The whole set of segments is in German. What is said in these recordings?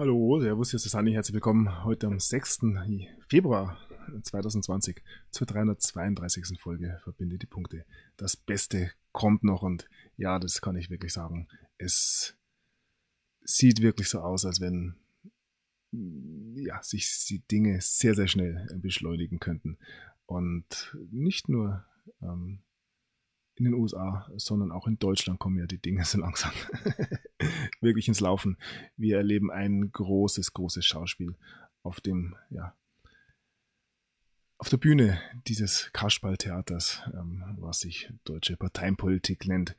Hallo, servus, hier ist der Sani, herzlich willkommen heute am 6. Februar 2020 zur 332. Folge Verbinde die Punkte. Das Beste kommt noch und ja, das kann ich wirklich sagen. Es sieht wirklich so aus, als wenn sich die Dinge sehr, sehr schnell beschleunigen könnten. Und nicht nur in den USA, sondern auch in Deutschland kommen ja die Dinge so langsam wirklich ins Laufen. Wir erleben ein großes Schauspiel auf dem, auf der Bühne dieses Kasperltheaters, was sich deutsche Parteienpolitik nennt.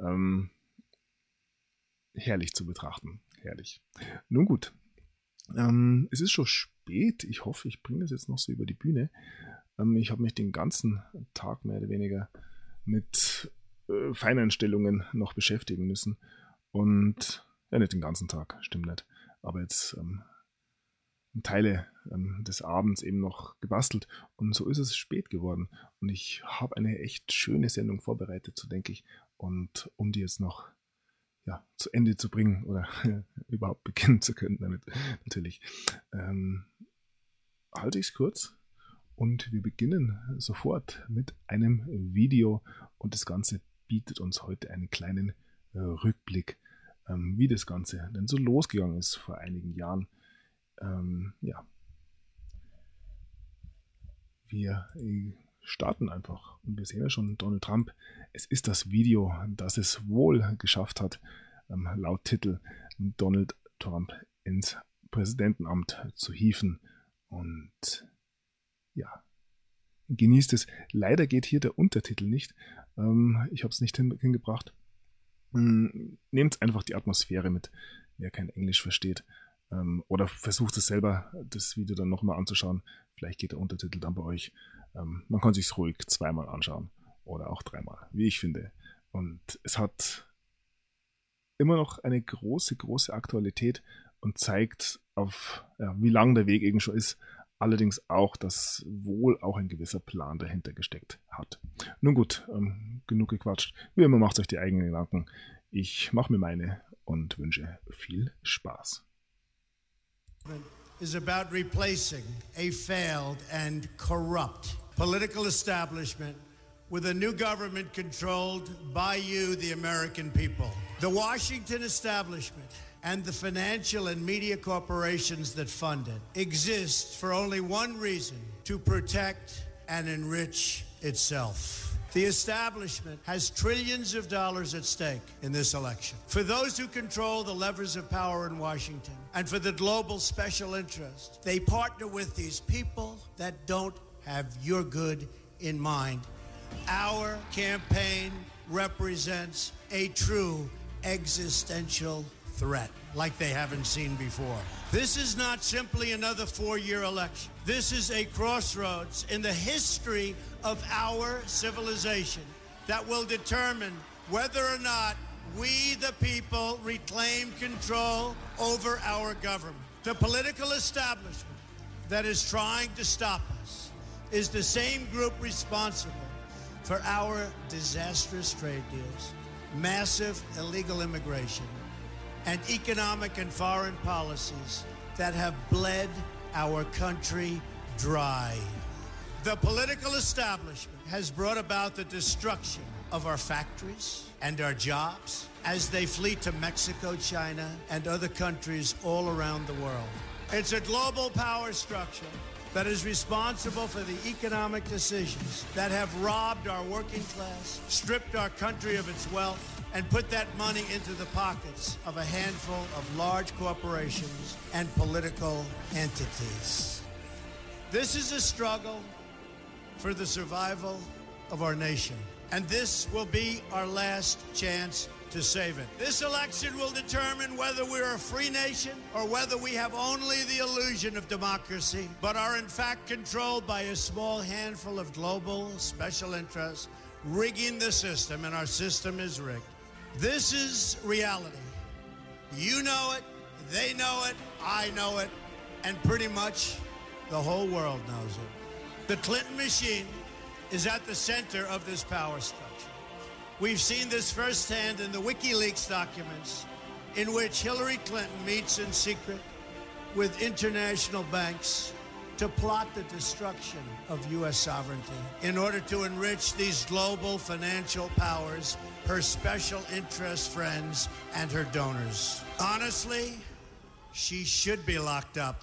Herrlich zu betrachten. Herrlich. Nun gut. Es ist schon spät. Ich hoffe, ich bringe das jetzt noch so über die Bühne. Ich habe mich den ganzen Tag mehr oder weniger mit Feineinstellungen noch beschäftigen müssen. Und, ja, nicht den ganzen Tag, stimmt nicht. Aber jetzt Teile des Abends eben noch gebastelt. Und so ist es spät geworden. Und ich habe eine echt schöne Sendung vorbereitet, so denke ich. Und um die jetzt noch zu Ende zu bringen oder überhaupt beginnen zu können damit, natürlich, halte ich es kurz. Und wir beginnen sofort mit einem Video und das Ganze bietet uns heute einen kleinen Rückblick, wie das Ganze denn so losgegangen ist vor einigen Jahren. Wir starten einfach und wir sehen ja schon Donald Trump. Es ist das Video, das es wohl geschafft hat, laut Titel Donald Trump ins Präsidentenamt zu hieven und genießt es. Leider geht hier der Untertitel nicht. Ich habe es nicht hingebracht. Nehmt einfach die Atmosphäre mit, wer kein Englisch versteht. Oder versucht es selber, das Video dann nochmal anzuschauen. Vielleicht geht der Untertitel dann bei euch. Man kann sich ruhig zweimal anschauen. Oder auch dreimal, wie ich finde. Und es hat immer noch eine große Aktualität und zeigt auf, wie lang der Weg eben schon ist. Allerdings auch, dass wohl auch ein gewisser Plan dahinter gesteckt hat. Nun gut, genug gequatscht. Wie immer macht euch die eigenen Gedanken. Ich mache mir meine und wünsche viel Spaß. Is about replacing a failed and corrupt political establishment with a new government controlled by you, the American people. The Washington establishment and the financial and media corporations that fund it exist for only one reason: to protect and enrich itself. The establishment has trillions of dollars at stake in this election. For those who control the levers of power in Washington and for the global special interest, they partner with these people that don't have your good in mind. Our campaign represents a true existential threat like they haven't seen before. This is not simply another 4-year election. This is a crossroads in the history of our civilization that will determine whether or not we, the people, reclaim control over our government. The political establishment that is trying to stop us is the same group responsible for our disastrous trade deals, massive illegal immigration, and economic and foreign policies that have bled our country dry. The political establishment has brought about the destruction of our factories and our jobs as they flee to Mexico, China, and other countries all around the world. It's a global power structure that is responsible for the economic decisions that have robbed our working class, stripped our country of its wealth, and put that money into the pockets of a handful of large corporations and political entities. This is a struggle for the survival of our nation, and this will be our last chance to save it. This election will determine whether we're a free nation or whether we have only the illusion of democracy, but are in fact controlled by a small handful of global special interests rigging the system, and our system is rigged. This is reality. You know it, they know it, I know it, and pretty much the whole world knows it. The Clinton machine is at the center of this power structure. We've seen this firsthand in the WikiLeaks documents, in which Hillary Clinton meets in secret with international banks to plot the destruction of U.S. sovereignty in order to enrich these global financial powers, her special interest friends, and her donors. Honestly, she should be locked up.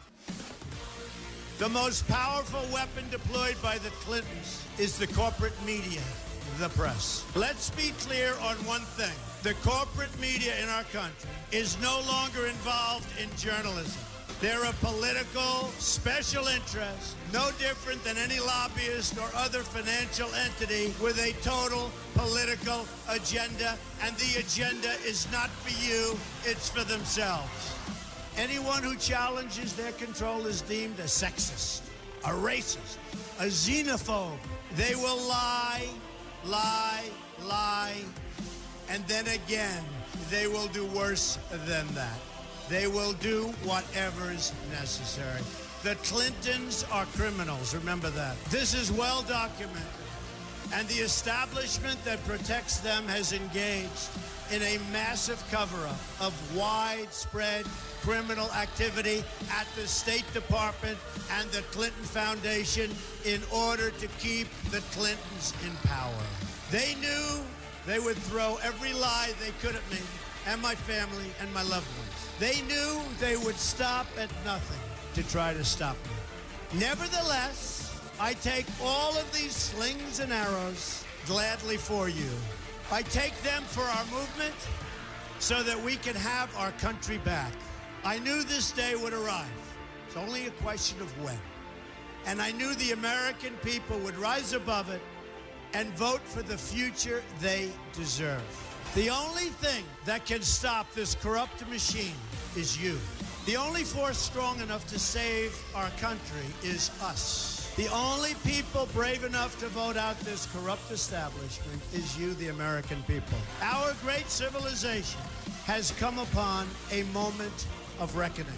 The most powerful weapon deployed by the Clintons is the corporate media, the press. Let's be clear on one thing. The corporate media in our country is no longer involved in journalism. They're a political special interest, no different than any lobbyist or other financial entity with a total political agenda, and the agenda is not for you, it's for themselves. Anyone who challenges their control is deemed a sexist, a racist, a xenophobe. They will lie, lie, lie, and then again, they will do worse than that. They will do whatever's necessary. The Clintons are criminals, remember that. This is well documented. And the establishment that protects them has engaged in a massive cover-up of widespread criminal activity at the State Department and the Clinton Foundation in order to keep the Clintons in power. They knew they would throw every lie they could at me and my family and my loved ones. They knew they would stop at nothing to try to stop me. Nevertheless, I take all of these slings and arrows gladly for you. I take them for our movement so that we can have our country back. I knew this day would arrive. It's only a question of when. And I knew the American people would rise above it and vote for the future they deserve. The only thing that can stop this corrupt machine is you. The only force strong enough to save our country is us. The only people brave enough to vote out this corrupt establishment is you, the American people. Our great civilization has come upon a moment of reckoning.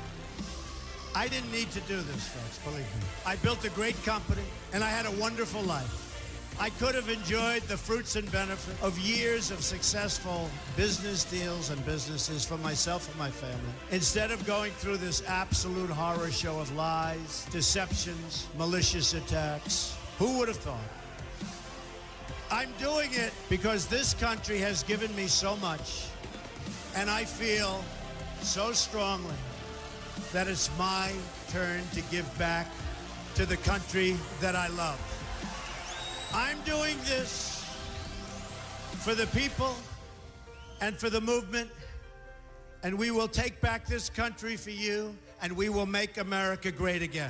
I didn't need to do this, folks, believe me. I built a great company, and I had a wonderful life. I could have enjoyed the fruits and benefits of years of successful business deals and businesses for myself and my family, instead of going through this absolute horror show of lies, deceptions, malicious attacks. Who would have thought? I'm doing it because this country has given me so much, and I feel so strongly that it's my turn to give back to the country that I love. I'm doing this for the people and for the movement, and we will take back this country for you, and we will make America great again.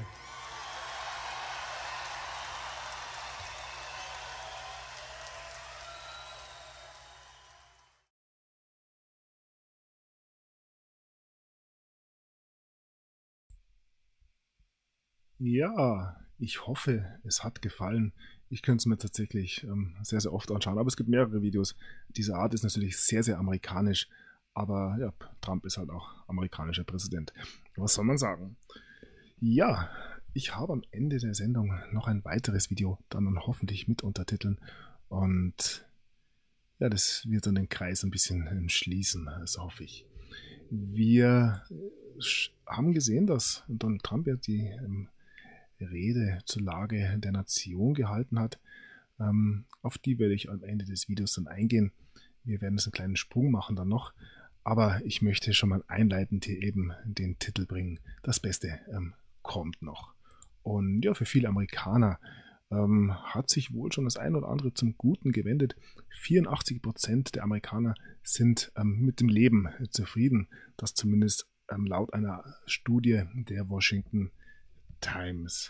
Ja, ich hoffe, es hat gefallen. Ich könnte es mir tatsächlich sehr, sehr oft anschauen, aber es gibt mehrere Videos. Diese Art ist natürlich sehr, sehr amerikanisch, aber ja, Trump ist halt auch amerikanischer Präsident. Was soll man sagen? Ja, ich habe am Ende der Sendung noch ein weiteres Video, dann hoffentlich mit Untertiteln, und ja, das wird dann den Kreis ein bisschen schließen, das hoffe ich. Wir haben gesehen, dass Donald Trump ja die Rede zur Lage der Nation gehalten hat. Auf die werde ich am Ende des Videos dann eingehen. Wir werden jetzt einen kleinen Sprung machen dann noch, aber ich möchte schon mal einleitend hier eben den Titel bringen. Das Beste kommt noch. Und ja, für viele Amerikaner hat sich wohl schon das ein oder andere zum Guten gewendet. 84% der Amerikaner sind mit dem Leben zufrieden. Das zumindest laut einer Studie der Washington Times.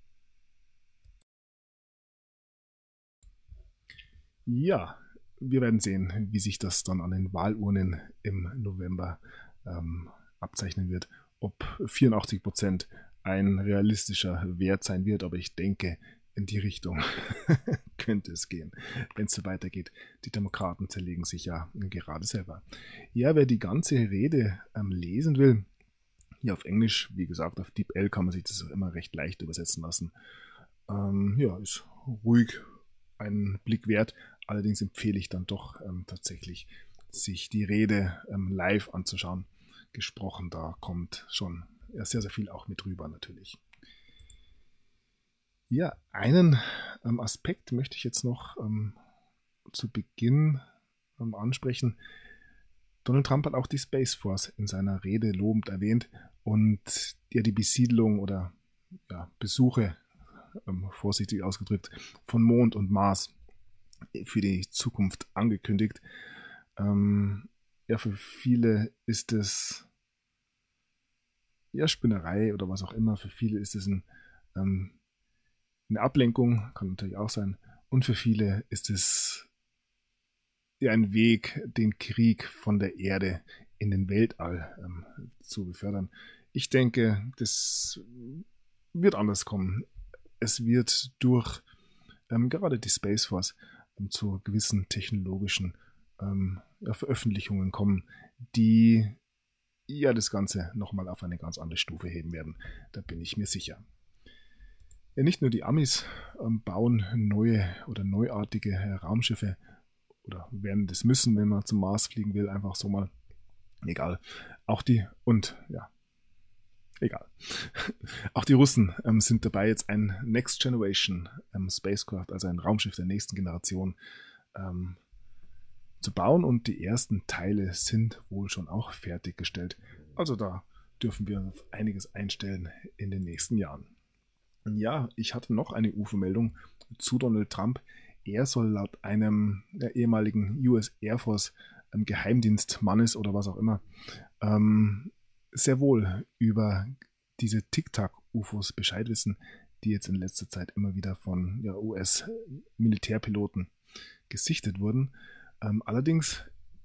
Ja, wir werden sehen, wie sich das dann an den Wahlurnen im November abzeichnen wird. Ob 84% ein realistischer Wert sein wird, aber ich denke, in die Richtung könnte es gehen, wenn es so weitergeht. Die Demokraten zerlegen sich ja gerade selber. Ja, wer die ganze Rede lesen will, hier auf Englisch, wie gesagt, auf DeepL kann man sich das auch immer recht leicht übersetzen lassen. Ja, ist ruhig einen Blick wert. Allerdings empfehle ich dann doch tatsächlich, sich die Rede live anzuschauen. Gesprochen, da kommt schon ja, sehr, sehr viel auch mit rüber natürlich. Ja, einen Aspekt möchte ich jetzt noch zu Beginn ansprechen. Donald Trump hat auch die Space Force in seiner Rede lobend erwähnt und ja, die Besiedlung oder ja, Besuche, vorsichtig ausgedrückt, von Mond und Mars für die Zukunft angekündigt. Ja, für viele ist es ja Spinnerei oder was auch immer. Für viele ist es eine Ablenkung, kann natürlich auch sein. Und für viele ist es ja ein Weg, den Krieg von der Erde in den Weltall zu befördern. Ich denke, das wird anders kommen. Es wird durch gerade die Space Force zu gewissen technologischen Veröffentlichungen kommen, die ja das Ganze nochmal auf eine ganz andere Stufe heben werden. Da bin ich mir sicher. Ja, nicht nur die Amis bauen neue oder neuartige Raumschiffe oder werden das müssen, wenn man zum Mars fliegen will, einfach so mal. Egal. Auch die Russen sind dabei, jetzt ein Next Generation Spacecraft, also ein Raumschiff der nächsten Generation, zu bauen und die ersten Teile sind wohl schon auch fertiggestellt. Also da dürfen wir auf einiges einstellen in den nächsten Jahren. Ja, ich hatte noch eine UFO-Meldung zu Donald Trump. Er soll laut einem der ehemaligen US Air Force Geheimdienstmannes oder was auch immer sehr wohl über diese Tic-Tac-UFOs Bescheid wissen, die jetzt in letzter Zeit immer wieder von US-Militärpiloten gesichtet wurden. Allerdings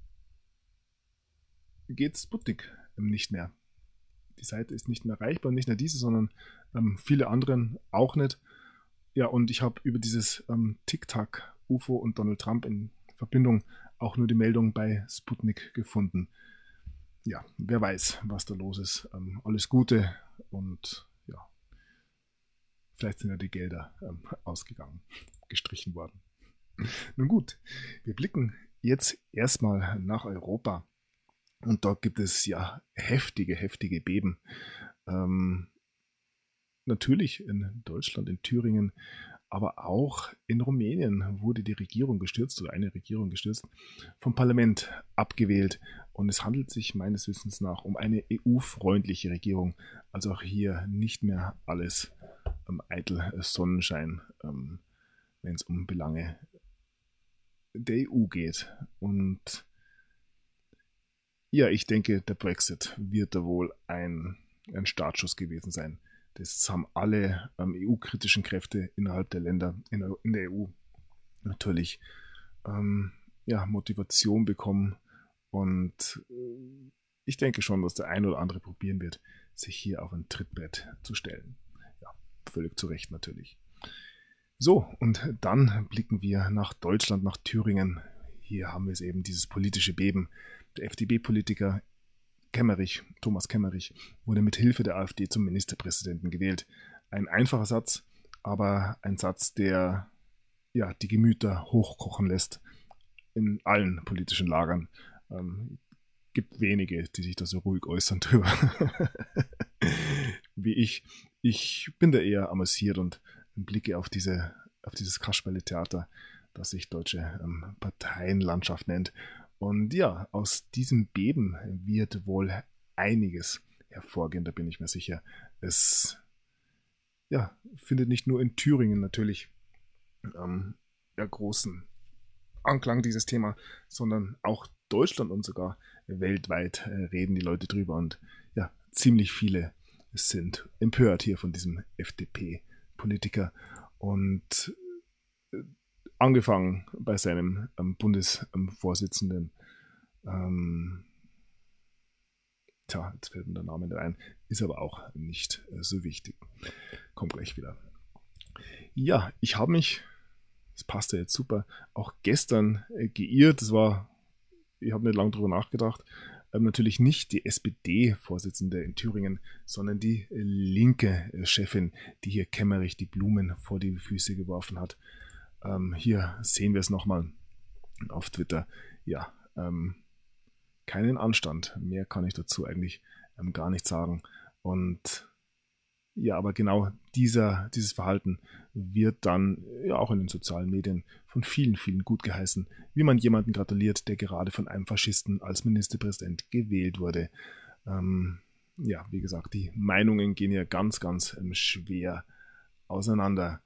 geht Sputnik nicht mehr. Die Seite ist nicht mehr erreichbar, nicht nur diese, sondern viele anderen auch nicht. Ja, und ich habe über dieses Tic-Tac-UFO und Donald Trump in Verbindung auch nur die Meldung bei Sputnik gefunden. Ja, wer weiß, was da los ist. Alles Gute und ja, vielleicht sind ja die Gelder ausgegangen, gestrichen worden. Nun gut, wir blicken jetzt erstmal nach Europa und dort gibt es ja heftige Beben. Natürlich in Deutschland, in Thüringen, aber auch in Rumänien wurde die Regierung gestürzt oder eine Regierung gestürzt, vom Parlament abgewählt. Und es handelt sich meines Wissens nach um eine EU-freundliche Regierung. Also auch hier nicht mehr alles eitel Sonnenschein, wenn es um Belange der EU geht. Und ja, ich denke, der Brexit wird da wohl ein Startschuss gewesen sein. Das haben alle EU-kritischen Kräfte innerhalb der Länder in der EU natürlich Motivation bekommen. Und ich denke schon, dass der ein oder andere probieren wird, sich hier auf ein Trittbrett zu stellen. Ja, völlig zu Recht natürlich. So, und dann blicken wir nach Deutschland, nach Thüringen. Hier haben wir es eben, dieses politische Beben. Der FDP-Politiker Thomas Kemmerich, wurde mit Hilfe der AfD zum Ministerpräsidenten gewählt. Ein einfacher Satz, aber ein Satz, der ja die Gemüter hochkochen lässt in allen politischen Lagern. Gibt wenige, die sich da so ruhig äußern drüber wie ich. Ich bin da eher amüsiert und blicke auf dieses Kasperle-Theater, das sich deutsche Parteienlandschaft nennt. Und ja, aus diesem Beben wird wohl einiges hervorgehen, da bin ich mir sicher. Es findet nicht nur in Thüringen natürlich großen Anklang, dieses Thema, sondern auch Deutschland und sogar weltweit reden die Leute drüber. Und ja, ziemlich viele sind empört hier von diesem FDP-Politiker. Und angefangen bei seinem Bundesvorsitzenden, jetzt fällt mir der Name nicht ein, ist aber auch nicht so wichtig. Kommt gleich wieder. Ja, ich habe mich, das passt ja jetzt super, auch gestern geirrt. Ich habe nicht lange drüber nachgedacht. Natürlich nicht die SPD-Vorsitzende in Thüringen, sondern die linke Chefin, die hier Kemmerich die Blumen vor die Füße geworfen hat. Hier sehen wir es nochmal auf Twitter. Ja, keinen Anstand. Mehr kann ich dazu eigentlich gar nicht sagen. Und ja, aber genau dieses Verhalten wird dann ja auch in den sozialen Medien von vielen, vielen gut geheißen, wie man jemanden gratuliert, der gerade von einem Faschisten als Ministerpräsident gewählt wurde. Ja, wie gesagt, die Meinungen gehen ja ganz, ganz schwer auseinander.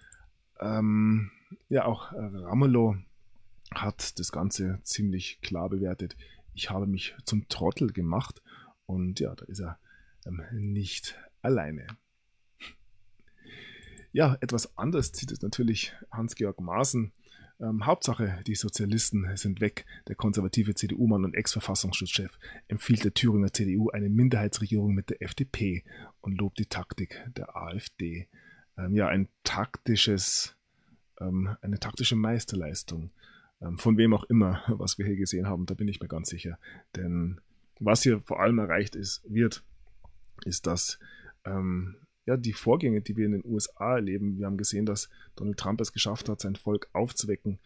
Ja, auch Ramelow hat das Ganze ziemlich klar bewertet. Ich habe mich zum Trottel gemacht und ja, da ist er nicht alleine. Ja, etwas anders sieht es natürlich Hans-Georg Maaßen. Hauptsache, die Sozialisten sind weg. Der konservative CDU-Mann und Ex-Verfassungsschutzchef empfiehlt der Thüringer CDU eine Minderheitsregierung mit der FDP und lobt die Taktik der AfD. Ja, eine taktische Meisterleistung. Von wem auch immer, was wir hier gesehen haben, da bin ich mir ganz sicher. Denn was hier vor allem erreicht wird, ist, dass ja, die Vorgänge, die wir in den USA erleben, wir haben gesehen, dass Donald Trump es geschafft hat, sein Volk aufzuwecken,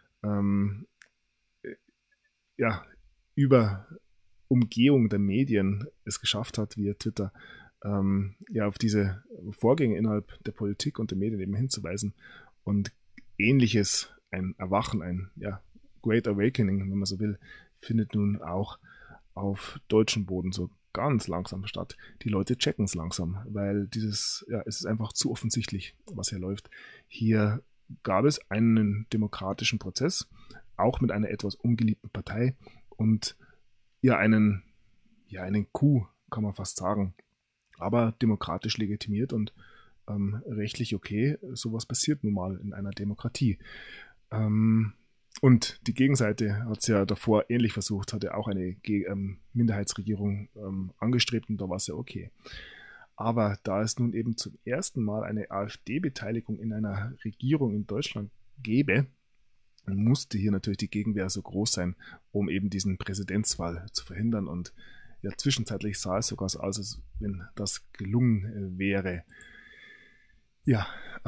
ja, über Umgehung der Medien es geschafft hat, via Twitter, ja, auf diese Vorgänge innerhalb der Politik und der Medien eben hinzuweisen und Ähnliches, ein Erwachen, ein ja, Great Awakening, wenn man so will, findet nun auch auf deutschem Boden so ganz langsam statt. Die Leute checken es langsam, weil es ist einfach zu offensichtlich, was hier läuft. Hier gab es einen demokratischen Prozess, auch mit einer etwas ungeliebten Partei und ja, einen Coup, kann man fast sagen, aber demokratisch legitimiert und rechtlich okay. Sowas passiert nun mal in einer Demokratie. Und die Gegenseite hat es ja davor ähnlich versucht, hatte auch eine Minderheitsregierung angestrebt und da war es ja okay. Aber da es nun eben zum ersten Mal eine AfD-Beteiligung in einer Regierung in Deutschland gäbe, musste hier natürlich die Gegenwehr so groß sein, um eben diesen Präzedenzfall zu verhindern. Und ja, zwischenzeitlich sah es sogar so aus, als wenn das gelungen wäre. Ja,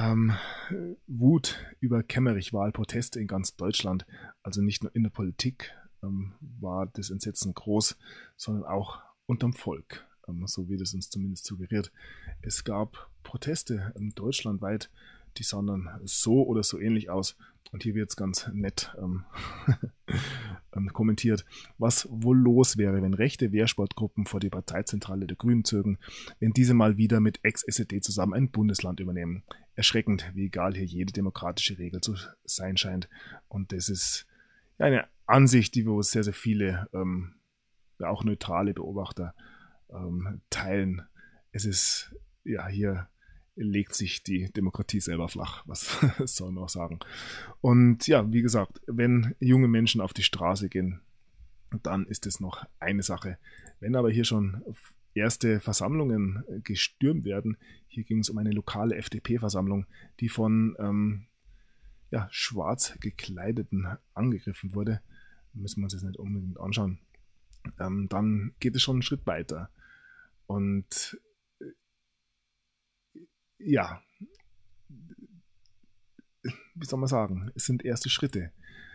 Wut über Kemmerich-Wahl, Proteste in ganz Deutschland, also nicht nur in der Politik war das Entsetzen groß, sondern auch unterm Volk, so wie das uns zumindest suggeriert. Es gab Proteste deutschlandweit, die sahen dann so oder so ähnlich aus und hier wird es ganz nett kommentiert, was wohl los wäre, wenn rechte Wehrsportgruppen vor die Parteizentrale der Grünen zögen, wenn diese mal wieder mit Ex-SED zusammen ein Bundesland übernehmen. Erschreckend, wie egal hier jede demokratische Regel zu sein scheint. Und das ist eine Ansicht, die wohl sehr, sehr viele, auch neutrale Beobachter teilen. Es ist, ja, hier legt sich die Demokratie selber flach, was soll man auch sagen. Und ja, wie gesagt, wenn junge Menschen auf die Straße gehen, dann ist es noch eine Sache. Wenn aber hier schon erste Versammlungen gestürmt werden, hier ging es um eine lokale FDP-Versammlung, die von schwarz gekleideten angegriffen wurde, müssen wir uns das nicht unbedingt anschauen, dann geht es schon einen Schritt weiter. Und ja, wie soll man sagen, es sind erste Schritte.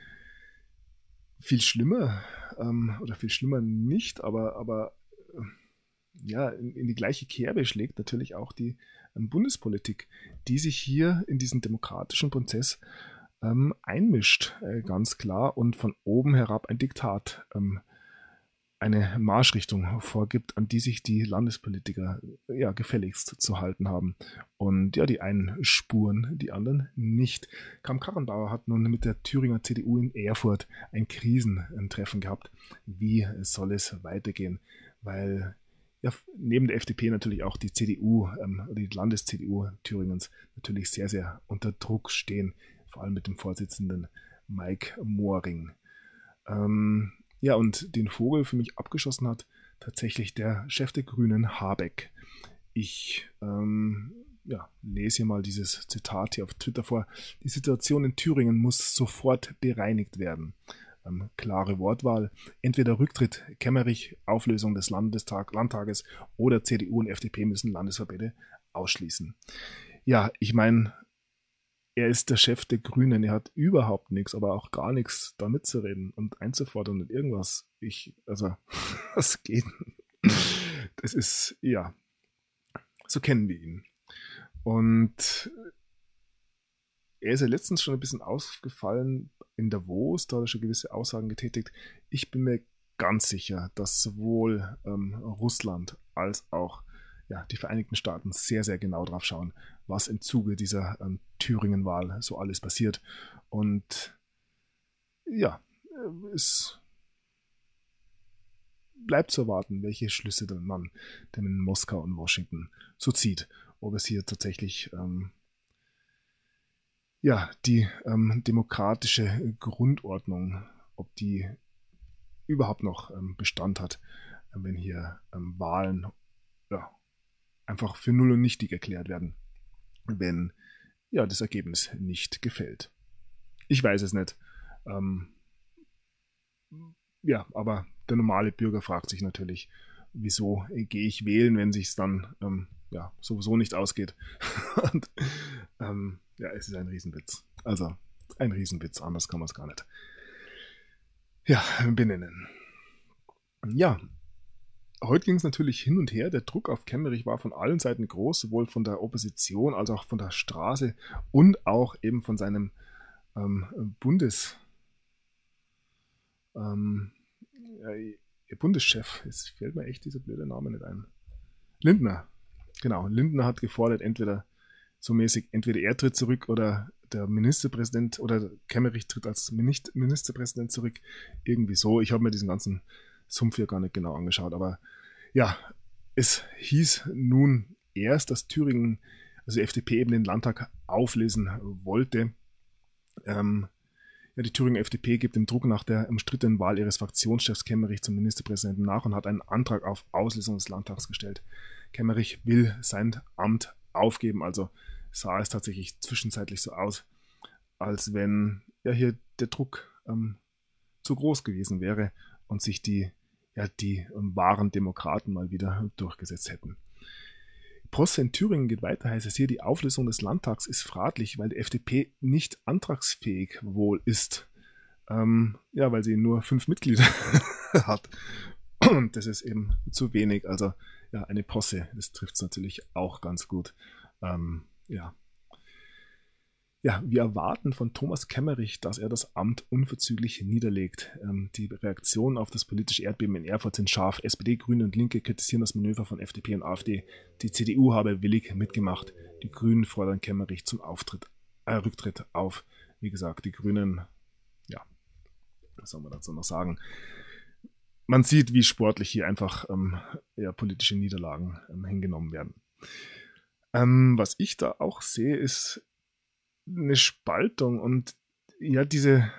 Viel schlimmer, oder viel schlimmer nicht, aber ja, in die gleiche Kerbe schlägt natürlich auch die Bundespolitik, die sich hier in diesen demokratischen Prozess einmischt, ganz klar, und von oben herab ein Diktat, eine Marschrichtung vorgibt, an die sich die Landespolitiker ja gefälligst zu halten haben. Und ja, die einen spuren, die anderen nicht. Kramp-Karrenbauer hat nun mit der Thüringer CDU in Erfurt ein Krisentreffen gehabt. Wie soll es weitergehen? Weil ja, neben der FDP natürlich auch die CDU, die Landes-CDU Thüringens natürlich sehr, sehr unter Druck stehen, vor allem mit dem Vorsitzenden Mike Moring. Ja, und den Vogel für mich abgeschossen hat tatsächlich der Chef der Grünen, Habeck. Ich lese hier mal dieses Zitat hier auf Twitter vor. Die Situation in Thüringen muss sofort bereinigt werden. Klare Wortwahl. Entweder Rücktritt Kemmerich, Auflösung des Landtages oder CDU und FDP müssen Landesverbände ausschließen. Ja, ich meine, er ist der Chef der Grünen, er hat überhaupt nichts, aber auch gar nichts da mitzureden und einzufordern und irgendwas. Was geht? Das ist, ja, So kennen wir ihn. Und er ist ja letztens schon ein bisschen aufgefallen in Davos, da hat er schon gewisse Aussagen getätigt. Ich bin mir ganz sicher, dass sowohl Russland als auch die Vereinigten Staaten sehr, sehr genau drauf schauen, was im Zuge dieser Thüringen-Wahl so alles passiert. Und ja, es bleibt zu erwarten, welche Schlüsse man denn in Moskau und Washington so zieht. Ob es hier tatsächlich die demokratische Grundordnung, ob die überhaupt noch Bestand hat, wenn hier Wahlen einfach für null und nichtig erklärt werden, wenn das Ergebnis nicht gefällt. Ich weiß es nicht. Aber der normale Bürger fragt sich natürlich, wieso gehe ich wählen, wenn sich es dann sowieso nicht ausgeht. Und es ist ein Riesenwitz. Also ein Riesenwitz, anders kann man es gar nicht benennen. Ja, heute ging es natürlich hin und her. Der Druck auf Kemmerich war von allen Seiten groß, sowohl von der Opposition als auch von der Straße und auch eben von seinem Bundeschef. Es fällt mir echt dieser blöde Name nicht ein. Lindner. Genau, Lindner hat gefordert, entweder er tritt zurück oder der Ministerpräsident oder Kemmerich tritt als Ministerpräsident zurück. Irgendwie so. Ich habe mir diesen ganzen Sumpf hier gar nicht genau angeschaut. Aber ja, es hieß nun erst, dass Thüringen, also die FDP eben den Landtag auflösen wollte. Die Thüringer FDP gibt dem Druck nach der umstrittenen Wahl ihres Fraktionschefs Kemmerich zum Ministerpräsidenten nach und hat einen Antrag auf Auslösung des Landtags gestellt. Kemmerich will sein Amt aufgeben, also sah es tatsächlich zwischenzeitlich so aus, als wenn hier der Druck zu groß gewesen wäre und sich die wahren Demokraten mal wieder durchgesetzt hätten. Posse in Thüringen geht weiter, heißt es hier, die Auflösung des Landtags ist fraglich, weil die FDP nicht antragsfähig wohl ist. Weil sie nur 5 Mitglieder hat. Und das ist eben zu wenig. Also eine Posse, das trifft es natürlich auch ganz gut. Wir erwarten von Thomas Kemmerich, dass er das Amt unverzüglich niederlegt. Die Reaktionen auf das politische Erdbeben in Erfurt sind scharf. SPD, Grüne und Linke kritisieren das Manöver von FDP und AfD. Die CDU habe willig mitgemacht. Die Grünen fordern Kemmerich zum Rücktritt auf. Wie gesagt, die Grünen, was soll man dazu noch sagen? Man sieht, wie sportlich hier einfach politische Niederlagen hingenommen werden. Was ich da auch sehe, ist eine Spaltung und diese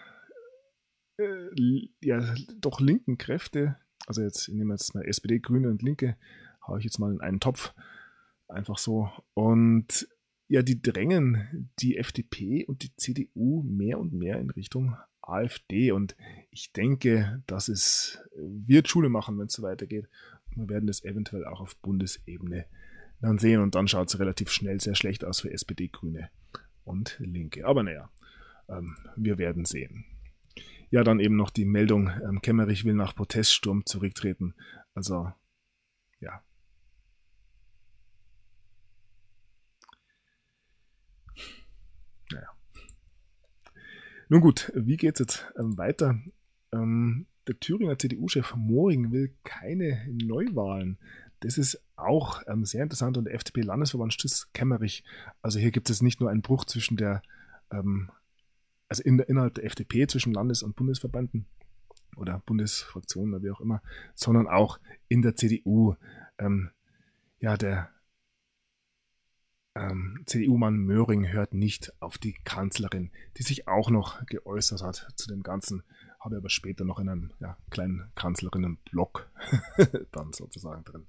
doch linken Kräfte, also ich nehme jetzt mal SPD, Grüne und Linke, haue ich jetzt mal in einen Topf, einfach so, und die drängen die FDP und die CDU mehr und mehr in Richtung AfD und ich denke, wird Schule machen, wenn es so weitergeht. Wir werden das eventuell auch auf Bundesebene dann sehen und dann schaut es relativ schnell sehr schlecht aus für SPD, Grüne und Linke. Aber wir werden sehen. Ja, dann eben noch die Meldung, Kemmerich will nach Proteststurm zurücktreten. Also, ja. Naja. Nun gut, wie geht's jetzt weiter? Der Thüringer CDU-Chef Moring will keine Neuwahlen. Das ist auch sehr interessant und der FDP-Landesverband stützt Kemmerich. Also hier gibt es nicht nur einen Bruch zwischen innerhalb der FDP zwischen Landes- und Bundesverbänden oder Bundesfraktionen oder wie auch immer, sondern auch in der CDU. Der CDU-Mann Möhring hört nicht auf die Kanzlerin, die sich auch noch geäußert hat zu dem Ganzen, habe aber später noch in einem kleinen Kanzlerinnen-Blog dann sozusagen drin.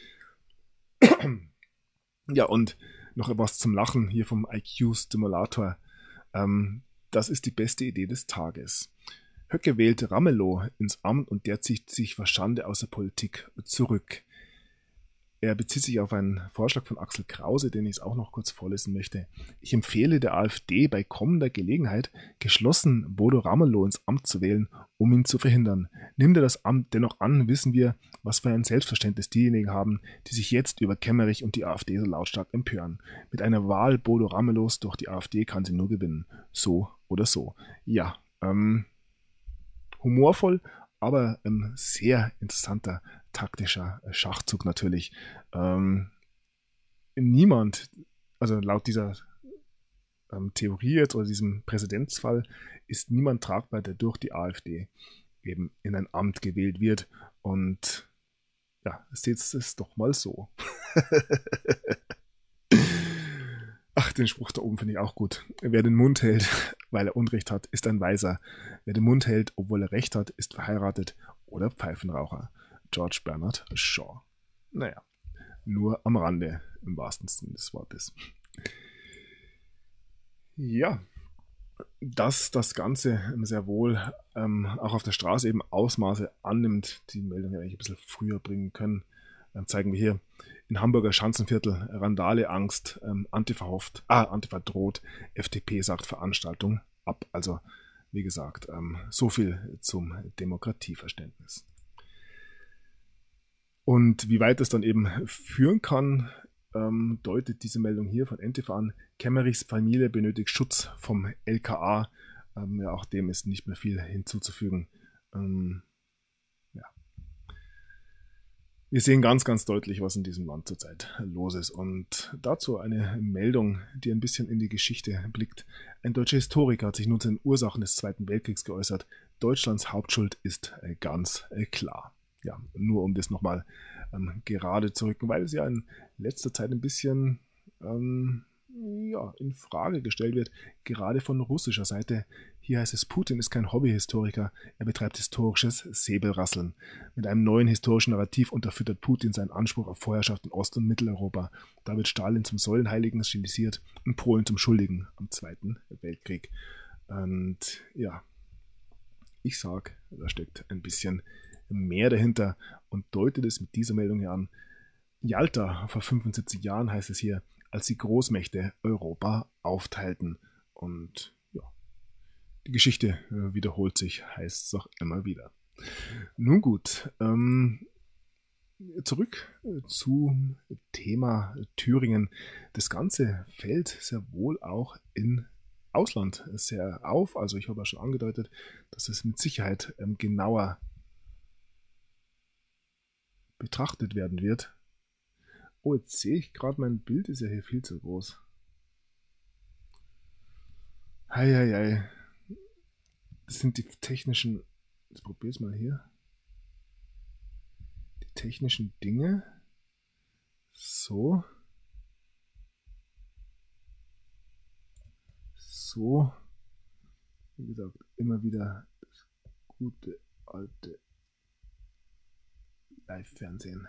Ja, und noch etwas zum Lachen hier vom IQ-Stimulator. Das ist die beste Idee des Tages. Höcke wählt Ramelow ins Amt und der zieht sich vor Schande aus der Politik zurück. Er bezieht sich auf einen Vorschlag von Axel Krause, den ich auch noch kurz vorlesen möchte. Ich empfehle der AfD bei kommender Gelegenheit, geschlossen Bodo Ramelow ins Amt zu wählen, um ihn zu verhindern. Nimmt er das Amt dennoch an, wissen wir, was für ein Selbstverständnis diejenigen haben, die sich jetzt über Kemmerich und die AfD so lautstark empören. Mit einer Wahl Bodo Ramelows durch die AfD kann sie nur gewinnen. So oder so. Ja, humorvoll, aber sehr interessanter taktischer Schachzug natürlich. Niemand, also laut dieser Theorie jetzt oder diesem Präzedenzfall, ist niemand tragbar, der durch die AfD eben in ein Amt gewählt wird. Und ja, seht es doch mal so. Ach, den Spruch da oben finde ich auch gut. Wer den Mund hält, weil er Unrecht hat, ist ein Weiser. Wer den Mund hält, obwohl er Recht hat, ist verheiratet oder Pfeifenraucher. George Bernard Shaw. Naja, nur am Rande, im wahrsten Sinne des Wortes. Ja, dass das Ganze sehr wohl auch auf der Straße eben Ausmaße annimmt, die Meldung ja eigentlich ein bisschen früher bringen können, zeigen wir hier. In Hamburger Schanzenviertel, Randale, Angst, Antifa droht, FDP sagt Veranstaltung ab. Also, wie gesagt, so viel zum Demokratieverständnis. Und wie weit es dann eben führen kann, deutet diese Meldung hier von Antifa an. Kemmerichs Familie benötigt Schutz vom LKA. Ja, auch dem ist nicht mehr viel hinzuzufügen. Ja. Wir sehen ganz, ganz deutlich, was in diesem Land zurzeit los ist. Und dazu eine Meldung, die ein bisschen in die Geschichte blickt. Ein deutscher Historiker hat sich nun zu den Ursachen des Zweiten Weltkriegs geäußert. Deutschlands Hauptschuld ist ganz klar. Ja, nur um das nochmal gerade zu rücken, weil es ja in letzter Zeit ein bisschen in Frage gestellt wird, gerade von russischer Seite. Hier heißt es, Putin ist kein Hobbyhistoriker, er betreibt historisches Säbelrasseln. Mit einem neuen historischen Narrativ unterfüttert Putin seinen Anspruch auf Vorherrschaft in Ost- und Mitteleuropa. Da wird Stalin zum Säulenheiligen stilisiert und Polen zum Schuldigen am Zweiten Weltkrieg. Und ja, ich sag, da steckt ein bisschen mehr dahinter und deutet es mit dieser Meldung hier an. Jalta, vor 75 Jahren heißt es hier, als die Großmächte Europa aufteilten. Und ja, die Geschichte wiederholt sich, heißt es auch immer wieder. Nun gut, zurück zum Thema Thüringen. Das Ganze fällt sehr wohl auch im Ausland sehr auf. Also ich habe ja schon angedeutet, dass es mit Sicherheit genauer betrachtet werden wird. Oh, jetzt sehe ich gerade, mein Bild ist ja hier viel zu groß. Heieiei. Das sind die technischen, jetzt probiere es mal hier. Die technischen Dinge. So. So. Wie gesagt, immer wieder das gute alte Live-Fernsehen.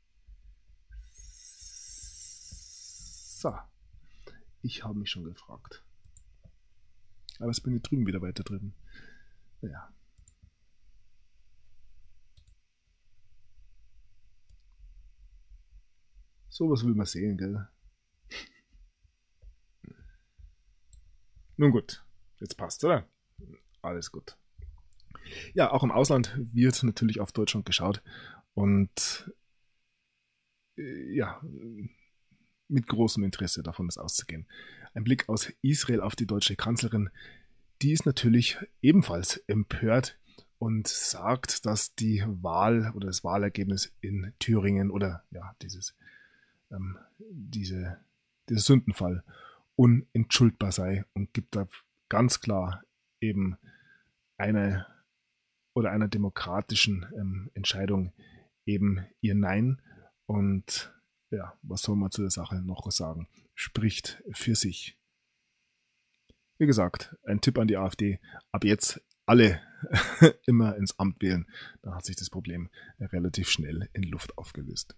So, ich habe mich schon gefragt. Aber es bin ich drüben wieder weiter drüben. Naja. Sowas will man sehen, gell? Nun gut, jetzt passt, oder? Alles gut. Ja, auch im Ausland wird natürlich auf Deutschland geschaut und ja, mit großem Interesse davon ist auszugehen. Ein Blick aus Israel auf die deutsche Kanzlerin, die ist natürlich ebenfalls empört und sagt, dass die Wahl oder das Wahlergebnis in Thüringen oder ja, dieser Sündenfall unentschuldbar sei und gibt da ganz klar eben einer demokratischen Entscheidung eben ihr Nein. Und ja, was soll man zu der Sache noch sagen? Spricht für sich. Wie gesagt, ein Tipp an die AfD, ab jetzt alle immer ins Amt wählen. Dann hat sich das Problem relativ schnell in Luft aufgelöst.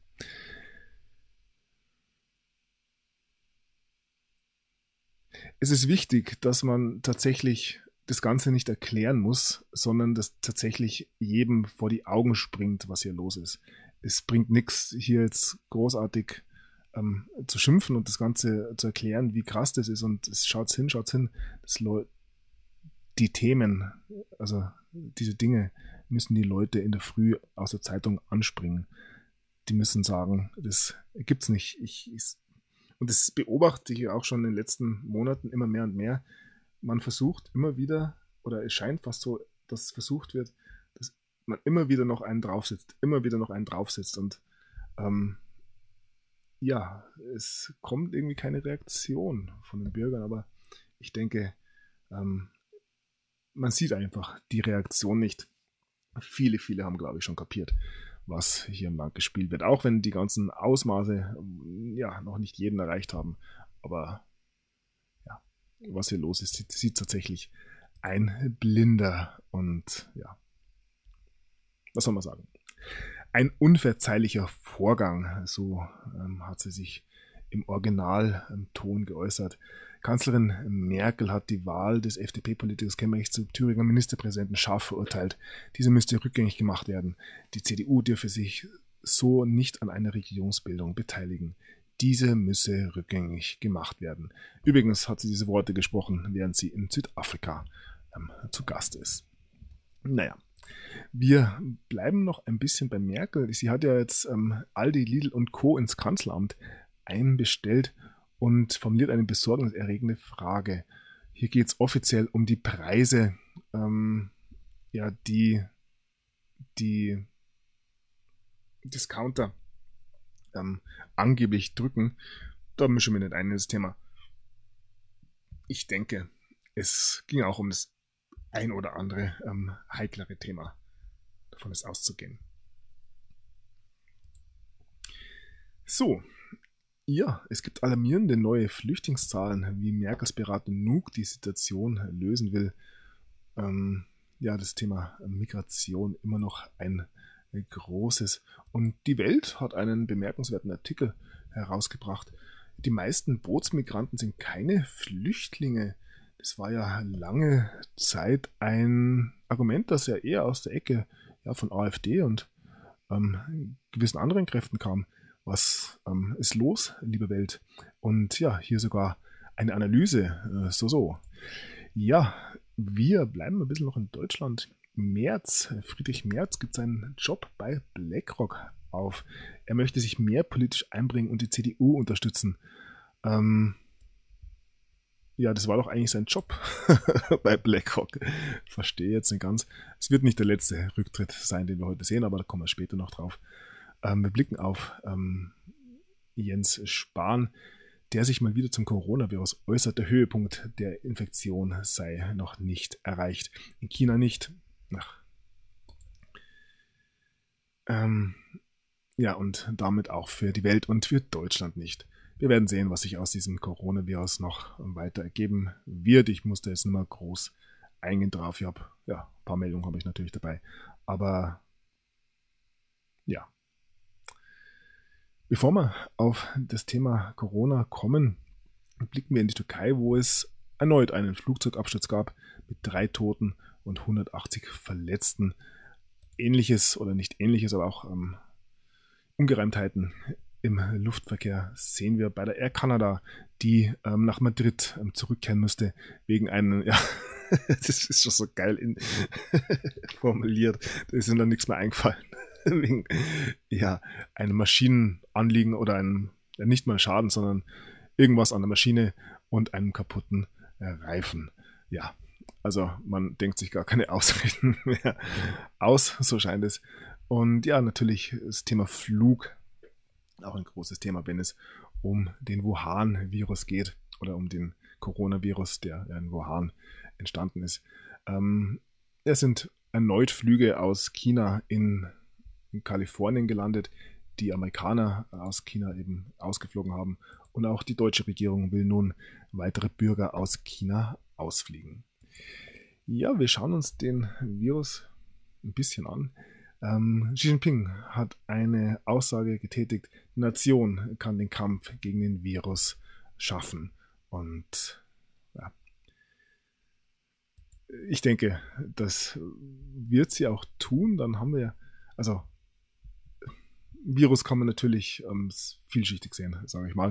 Es ist wichtig, dass man tatsächlich das Ganze nicht erklären muss, sondern dass tatsächlich jedem vor die Augen springt, was hier los ist. es bringt nichts, hier jetzt großartig zu schimpfen und das Ganze zu erklären, wie krass das ist. Und es schaut's hin, die Themen, also diese Dinge müssen die Leute in der Früh aus der Zeitung anspringen. Die müssen sagen, das gibt's nicht. Und das beobachte ich auch schon in den letzten Monaten immer mehr und mehr. Man versucht immer wieder, oder es scheint fast so, dass versucht wird, dass man immer wieder noch einen draufsetzt. Und ja, es kommt irgendwie keine Reaktion von den Bürgern, aber ich denke, man sieht einfach die Reaktion nicht. Viele haben, glaube ich, schon kapiert, was hier im Land gespielt wird. Auch wenn die ganzen Ausmaße ja noch nicht jeden erreicht haben. Aber ja, was hier los ist, sieht tatsächlich ein Blinder. Und ja, was soll man sagen? Ein unverzeihlicher Vorgang, so hat sie sich im Originalton geäußert. Kanzlerin Merkel hat die Wahl des FDP-Politikers Kemmerich zum Thüringer Ministerpräsidenten scharf verurteilt. Diese müsste rückgängig gemacht werden. Die CDU dürfe sich so nicht an einer Regierungsbildung beteiligen. Diese müsse rückgängig gemacht werden. Übrigens hat sie diese Worte gesprochen, während sie in Südafrika zu Gast ist. Naja, wir bleiben noch ein bisschen bei Merkel. Sie hat ja jetzt Aldi, Lidl und Co. ins Kanzleramt einbestellt und formuliert eine besorgniserregende Frage. Hier geht es offiziell um die Preise, die Discounter angeblich drücken. Da mischen wir nicht ein in das Thema. Ich denke, es ging auch um das ein oder andere heiklere Thema. Davon ist auszugehen. So, ja, es gibt alarmierende neue Flüchtlingszahlen, wie Merkels Berater Nuuk die Situation lösen will. Das Thema Migration immer noch ein großes. Und die Welt hat einen bemerkenswerten Artikel herausgebracht. Die meisten Bootsmigranten sind keine Flüchtlinge. Das war ja lange Zeit ein Argument, das ja eher aus der Ecke von AfD und gewissen anderen Kräften kam. Was ist los, liebe Welt? Und ja, hier sogar eine Analyse. Ja, wir bleiben ein bisschen noch in Deutschland. Friedrich Merz gibt seinen Job bei BlackRock auf. Er möchte sich mehr politisch einbringen und die CDU unterstützen. Das war doch eigentlich sein Job bei BlackRock. Verstehe jetzt nicht ganz. Es wird nicht der letzte Rücktritt sein, den wir heute sehen, aber da kommen wir später noch drauf. Wir blicken auf Jens Spahn, der sich mal wieder zum Coronavirus äußert. Der Höhepunkt der Infektion sei noch nicht erreicht. In China nicht. Und damit auch für die Welt und für Deutschland nicht. Wir werden sehen, was sich aus diesem Coronavirus noch weiter ergeben wird. Ich musste jetzt nicht mal groß eingehen drauf. Ein paar Meldungen habe ich natürlich dabei. Aber ja. Bevor wir auf das Thema Corona kommen, blicken wir in die Türkei, wo es erneut einen Flugzeugabsturz gab mit 3 Toten und 180 Verletzten. Ähnliches oder nicht ähnliches, aber auch Ungereimtheiten im Luftverkehr sehen wir bei der Air Canada, die nach Madrid zurückkehren müsste, wegen einem, das ist schon so geil formuliert, da ist ihnen dann nichts mehr eingefallen. Wegen einem Maschinenanliegen oder nicht mal Schaden, sondern irgendwas an der Maschine und einem kaputten Reifen. Ja, also man denkt sich gar keine Ausreden mehr aus, so scheint es. Und ja, natürlich das Thema Flug, auch ein großes Thema, wenn es um den Wuhan-Virus geht oder um den Coronavirus, der in Wuhan entstanden ist. Es sind erneut Flüge aus China in Kalifornien gelandet, die Amerikaner aus China eben ausgeflogen haben. Und auch die deutsche Regierung will nun weitere Bürger aus China ausfliegen. Ja, wir schauen uns den Virus ein bisschen an. Xi Jinping hat eine Aussage getätigt, die Nation kann den Kampf gegen den Virus schaffen. Und ja, ich denke, das wird sie auch tun. Dann haben wir, Virus kann man natürlich vielschichtig sehen, sage ich mal.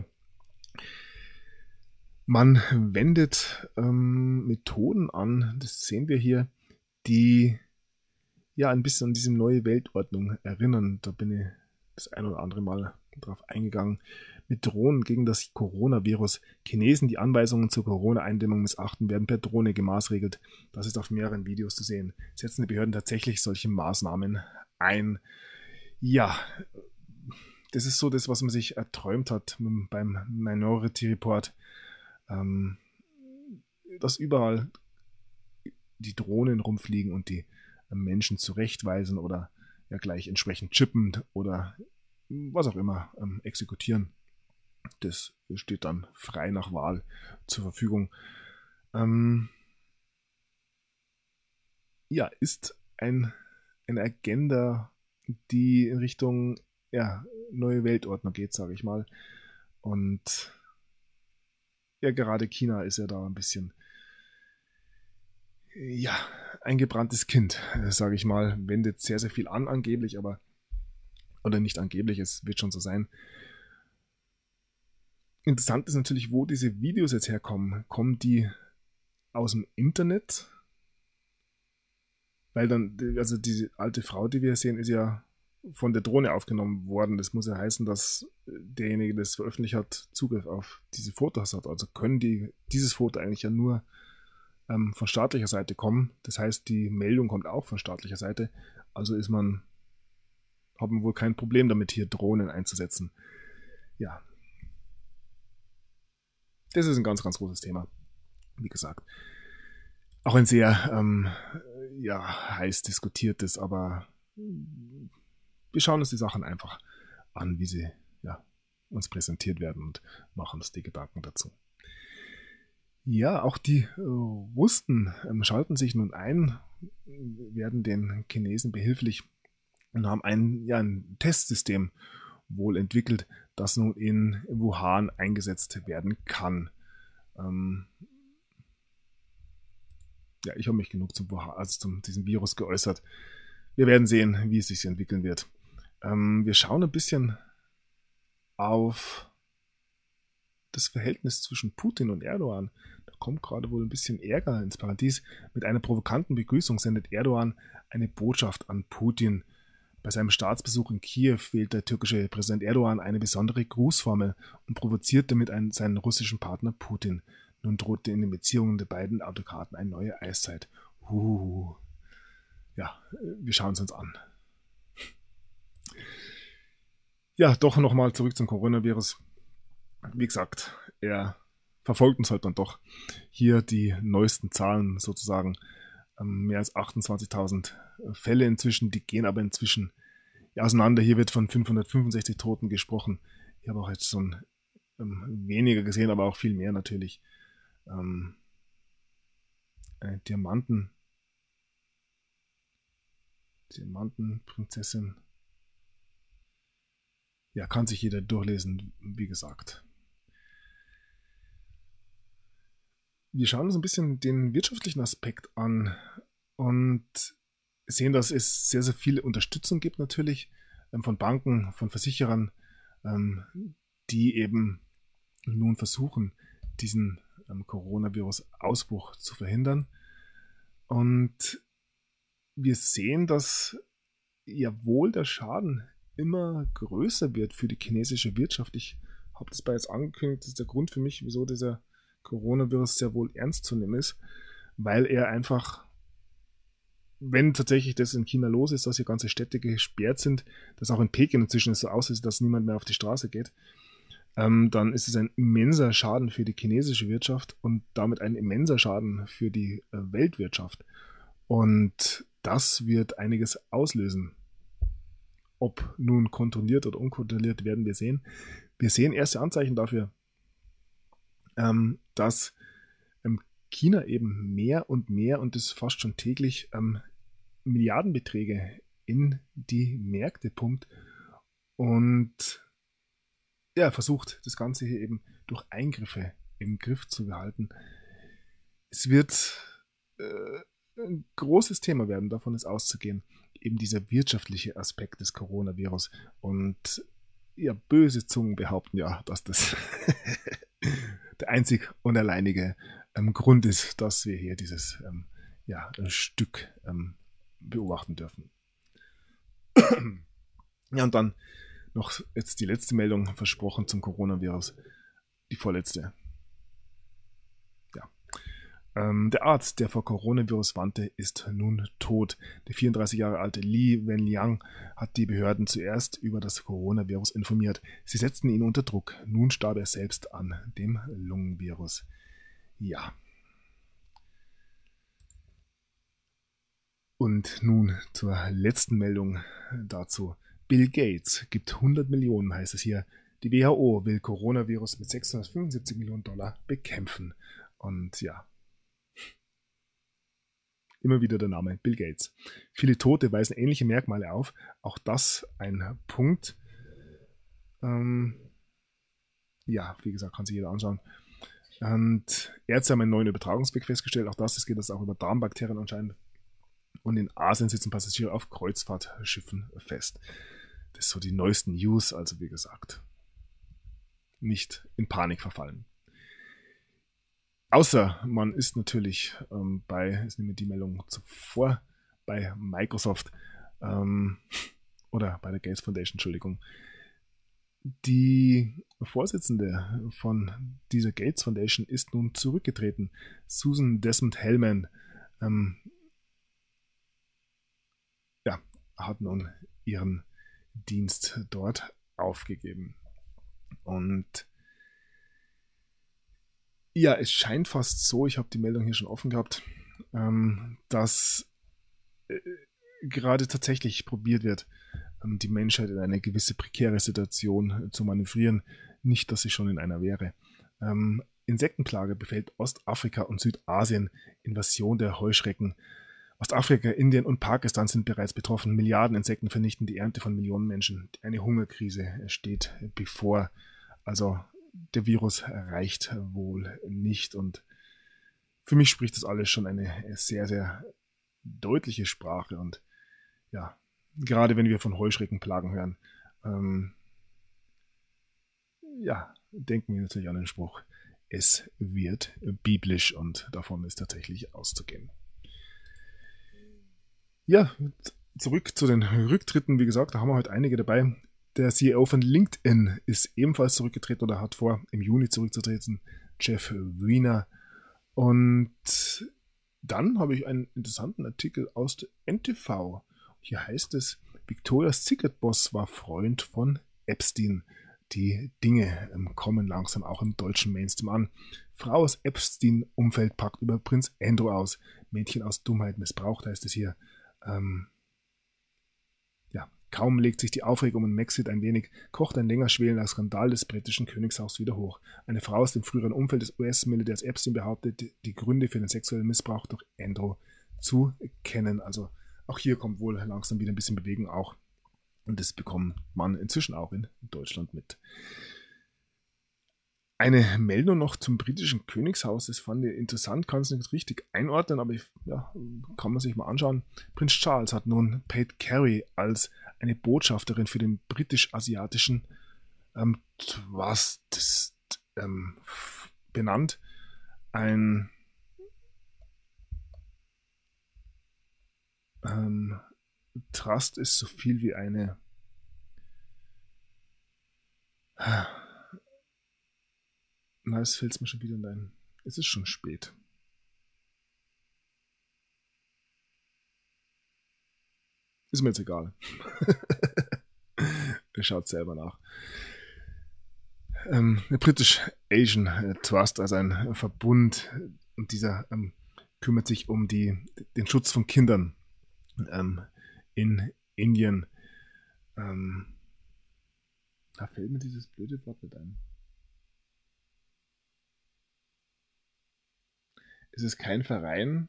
Man wendet Methoden an, das sehen wir hier, die ja ein bisschen an diese neue Weltordnung erinnern. Da bin ich das ein oder andere Mal drauf eingegangen. Mit Drohnen gegen das Coronavirus. Chinesen, die Anweisungen zur Corona-Eindämmung missachten, werden per Drohne gemaßregelt. Das ist auf mehreren Videos zu sehen. Setzen die Behörden tatsächlich solche Maßnahmen ein? Ja, das ist so das, was man sich erträumt hat beim Minority Report. Dass überall die Drohnen rumfliegen und die Menschen zurechtweisen oder ja gleich entsprechend chippen oder was auch immer exekutieren. Das steht dann frei nach Wahl zur Verfügung. Ja, ist eine Agenda, die in Richtung neue Weltordnung geht, sage ich mal. Und ja, gerade China ist ja da ein bisschen ein gebranntes Kind, sage ich mal. Wendet sehr, sehr viel an angeblich, aber oder nicht angeblich, es wird schon so sein. Interessant ist natürlich, wo diese Videos jetzt herkommen. Kommen die aus dem Internet? Weil dann, also diese alte Frau, die wir sehen, ist ja von der Drohne aufgenommen worden. Das muss ja heißen, dass derjenige, der es veröffentlicht hat, Zugriff auf diese Fotos hat. Also können dieses Foto eigentlich ja nur von staatlicher Seite kommen. Das heißt, die Meldung kommt auch von staatlicher Seite. Also haben wir wohl kein Problem damit, hier Drohnen einzusetzen. Ja. Das ist ein ganz, ganz großes Thema. Wie gesagt. Auch ein sehr heiß diskutiertes, aber wir schauen uns die Sachen einfach an, wie sie uns präsentiert werden und machen uns die Gedanken dazu. Ja, auch die Russen schalten sich nun ein, werden den Chinesen behilflich und haben ein Testsystem wohl entwickelt, das nun in Wuhan eingesetzt werden kann. Ich habe mich genug zu diesem Virus geäußert. Wir werden sehen, wie es sich entwickeln wird. Wir schauen ein bisschen auf das Verhältnis zwischen Putin und Erdogan. Da kommt gerade wohl ein bisschen Ärger ins Paradies. Mit einer provokanten Begrüßung sendet Erdogan eine Botschaft an Putin. Bei seinem Staatsbesuch in Kiew wählt der türkische Präsident Erdogan eine besondere Grußformel und provoziert damit seinen russischen Partner Putin. Nun droht in den Beziehungen der beiden Autokraten eine neue Eiszeit. Ja, wir schauen es uns an. Ja, doch nochmal zurück zum Coronavirus. Wie gesagt, er verfolgt uns halt dann doch. Hier die neuesten Zahlen sozusagen. Mehr als 28.000 Fälle inzwischen, die gehen aber inzwischen auseinander. Hier wird von 565 Toten gesprochen. Ich habe auch jetzt schon weniger gesehen, aber auch viel mehr natürlich. Eine Diamantenprinzessin. Ja, kann sich jeder durchlesen, wie gesagt. Wir schauen uns ein bisschen den wirtschaftlichen Aspekt an und sehen, dass es sehr, sehr viel Unterstützung gibt natürlich von Banken, von Versicherern, die eben nun versuchen, diesen Coronavirus-Ausbruch zu verhindern. Und wir sehen, dass ja wohl der Schaden immer größer wird für die chinesische Wirtschaft. Ich habe das bereits angekündigt, das ist der Grund für mich, wieso dieser Coronavirus sehr wohl ernst zu nehmen ist, weil er einfach, wenn tatsächlich das in China los ist, dass hier ganze Städte gesperrt sind, dass auch in Peking inzwischen so aussieht, dass niemand mehr auf die Straße geht, dann ist es ein immenser Schaden für die chinesische Wirtschaft und damit ein immenser Schaden für die Weltwirtschaft. Und das wird einiges auslösen. Ob nun kontrolliert oder unkontrolliert, werden wir sehen. Wir sehen erste Anzeichen dafür, dass China eben mehr und das fast schon täglich Milliardenbeträge in die Märkte pumpt und versucht, das Ganze hier eben durch Eingriffe im Griff zu behalten. Es wird ein großes Thema werden, davon ist auszugehen. eben dieser wirtschaftliche Aspekt des Coronavirus. Und ja, böse Zungen behaupten ja, dass das der einzig und alleinige Grund ist, dass wir hier dieses Stück beobachten dürfen. Ja, und dann noch jetzt die letzte Meldung versprochen zum Coronavirus. Die vorletzte. Ja. Der Arzt, der vor Coronavirus warnte, ist nun tot. Der 34 Jahre alte Li Wenliang hat die Behörden zuerst über das Coronavirus informiert. Sie setzten ihn unter Druck. Nun starb er selbst an dem Lungenvirus. Ja. Und nun zur letzten Meldung dazu. Bill Gates gibt 100 Millionen, heißt es hier. Die WHO will Coronavirus mit 675 Millionen Dollar bekämpfen. Und ja, immer wieder der Name Bill Gates. Viele Tote weisen ähnliche Merkmale auf. Auch das ein Punkt. Ja, wie gesagt, kann sich jeder anschauen. Und Ärzte haben einen neuen Übertragungsweg festgestellt. Auch das geht das auch über Darmbakterien anscheinend. Und in Asien sitzen Passagiere auf Kreuzfahrtschiffen fest. Das ist so die neuesten News, also wie gesagt, nicht in Panik verfallen. Außer man ist natürlich jetzt nehmen wir die Meldung zuvor, bei Microsoft oder bei der Gates Foundation, Entschuldigung. Die Vorsitzende von dieser Gates Foundation ist nun zurückgetreten. Susan Desmond-Hellmann hat nun ihren Dienst dort aufgegeben. Und ja, es scheint fast so, ich habe die Meldung hier schon offen gehabt, dass gerade tatsächlich probiert wird, die Menschheit in eine gewisse prekäre Situation zu manövrieren. Nicht, dass sie schon in einer wäre. Insektenplage befällt Ostafrika und Südasien. Invasion der Heuschrecken. Ostafrika, Indien und Pakistan sind bereits betroffen. Milliarden Insekten vernichten die Ernte von Millionen Menschen. Eine Hungerkrise steht bevor. Also der Virus reicht wohl nicht. Und für mich spricht das alles schon eine sehr, sehr deutliche Sprache. Und ja, gerade wenn wir von Heuschreckenplagen hören, denken wir natürlich an den Spruch, es wird biblisch, und davon ist tatsächlich auszugehen. Ja, zurück zu den Rücktritten. Wie gesagt, da haben wir heute einige dabei. Der CEO von LinkedIn ist ebenfalls zurückgetreten oder hat vor, im Juni zurückzutreten. Jeff Weiner. Und dann habe ich einen interessanten Artikel aus der NTV. Hier heißt es, Victoria's Secret Boss war Freund von Epstein. Die Dinge kommen langsam auch im deutschen Mainstream an. Frau aus Epstein-Umfeld packt über Prinz Andrew aus. Mädchen aus Dummheit missbraucht, heißt es hier. Kaum legt sich die Aufregung um Brexit ein wenig, kocht ein länger schwelender Skandal des britischen Königshaus wieder hoch. Eine Frau aus dem früheren Umfeld des US-Milliardärs Epstein behauptet, die Gründe für den sexuellen Missbrauch durch Andrew zu kennen. Also auch hier kommt wohl langsam wieder ein bisschen Bewegung auch. Und das bekommt man inzwischen auch in Deutschland mit. Eine Meldung noch zum britischen Königshaus, das fand ich interessant, kann es nicht richtig einordnen, aber kann man sich mal anschauen. Prinz Charles hat nun Kate Carey als eine Botschafterin für den britisch-asiatischen Trust benannt. Ein Trust ist so viel wie eine es fällt mir schon wieder ein. Es ist schon spät. Ist mir jetzt egal. Ihr schaut selber nach. Der British Asian Trust, also ein Verbund, und dieser kümmert sich um den Schutz von Kindern in Indien. Da fällt mir dieses blöde Wort nicht ein. Es ist kein Verein,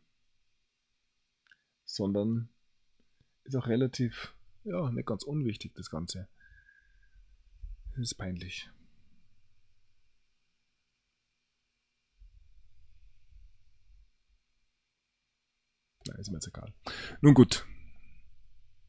sondern ist auch relativ, nicht ganz unwichtig, das Ganze. Das ist peinlich. Nein, ist mir jetzt egal. Nun gut.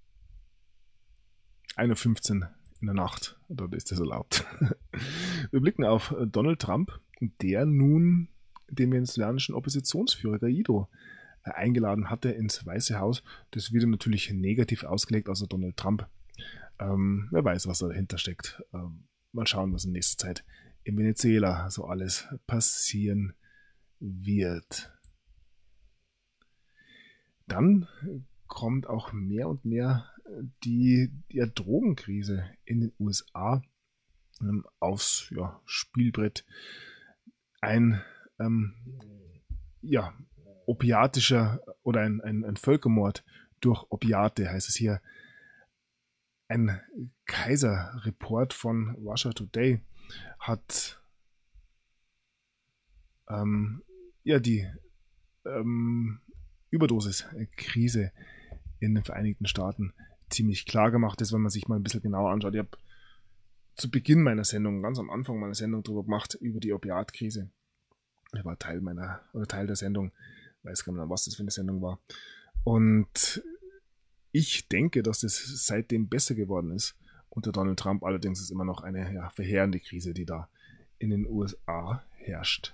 1:15 Uhr in der Nacht. Dort ist es erlaubt. Wir blicken auf Donald Trump, der nun den venezolanischen Oppositionsführer Guaido eingeladen hatte ins Weiße Haus. Das wird natürlich negativ ausgelegt, also Donald Trump. Wer weiß, was da dahinter steckt. Mal schauen, was in nächster Zeit in Venezuela so alles passieren wird. Dann kommt auch mehr und mehr die Drogenkrise in den USA aufs Spielbrett. Ein opiatischer oder ein Völkermord durch Opiate, heißt es hier. Ein Kaiser-Report von Russia Today hat die Überdosis-Krise in den Vereinigten Staaten ziemlich klar gemacht. Das, wenn man sich mal ein bisschen genauer anschaut. Ich habe zu Beginn meiner Sendung, ganz am Anfang meiner Sendung drüber gemacht, über die Opiatkrise. Das war Teil der Sendung. Ich weiß gar nicht mehr, was das für eine Sendung war. Und ich denke, dass das seitdem besser geworden ist unter Donald Trump. Allerdings ist es immer noch eine verheerende Krise, die da in den USA herrscht.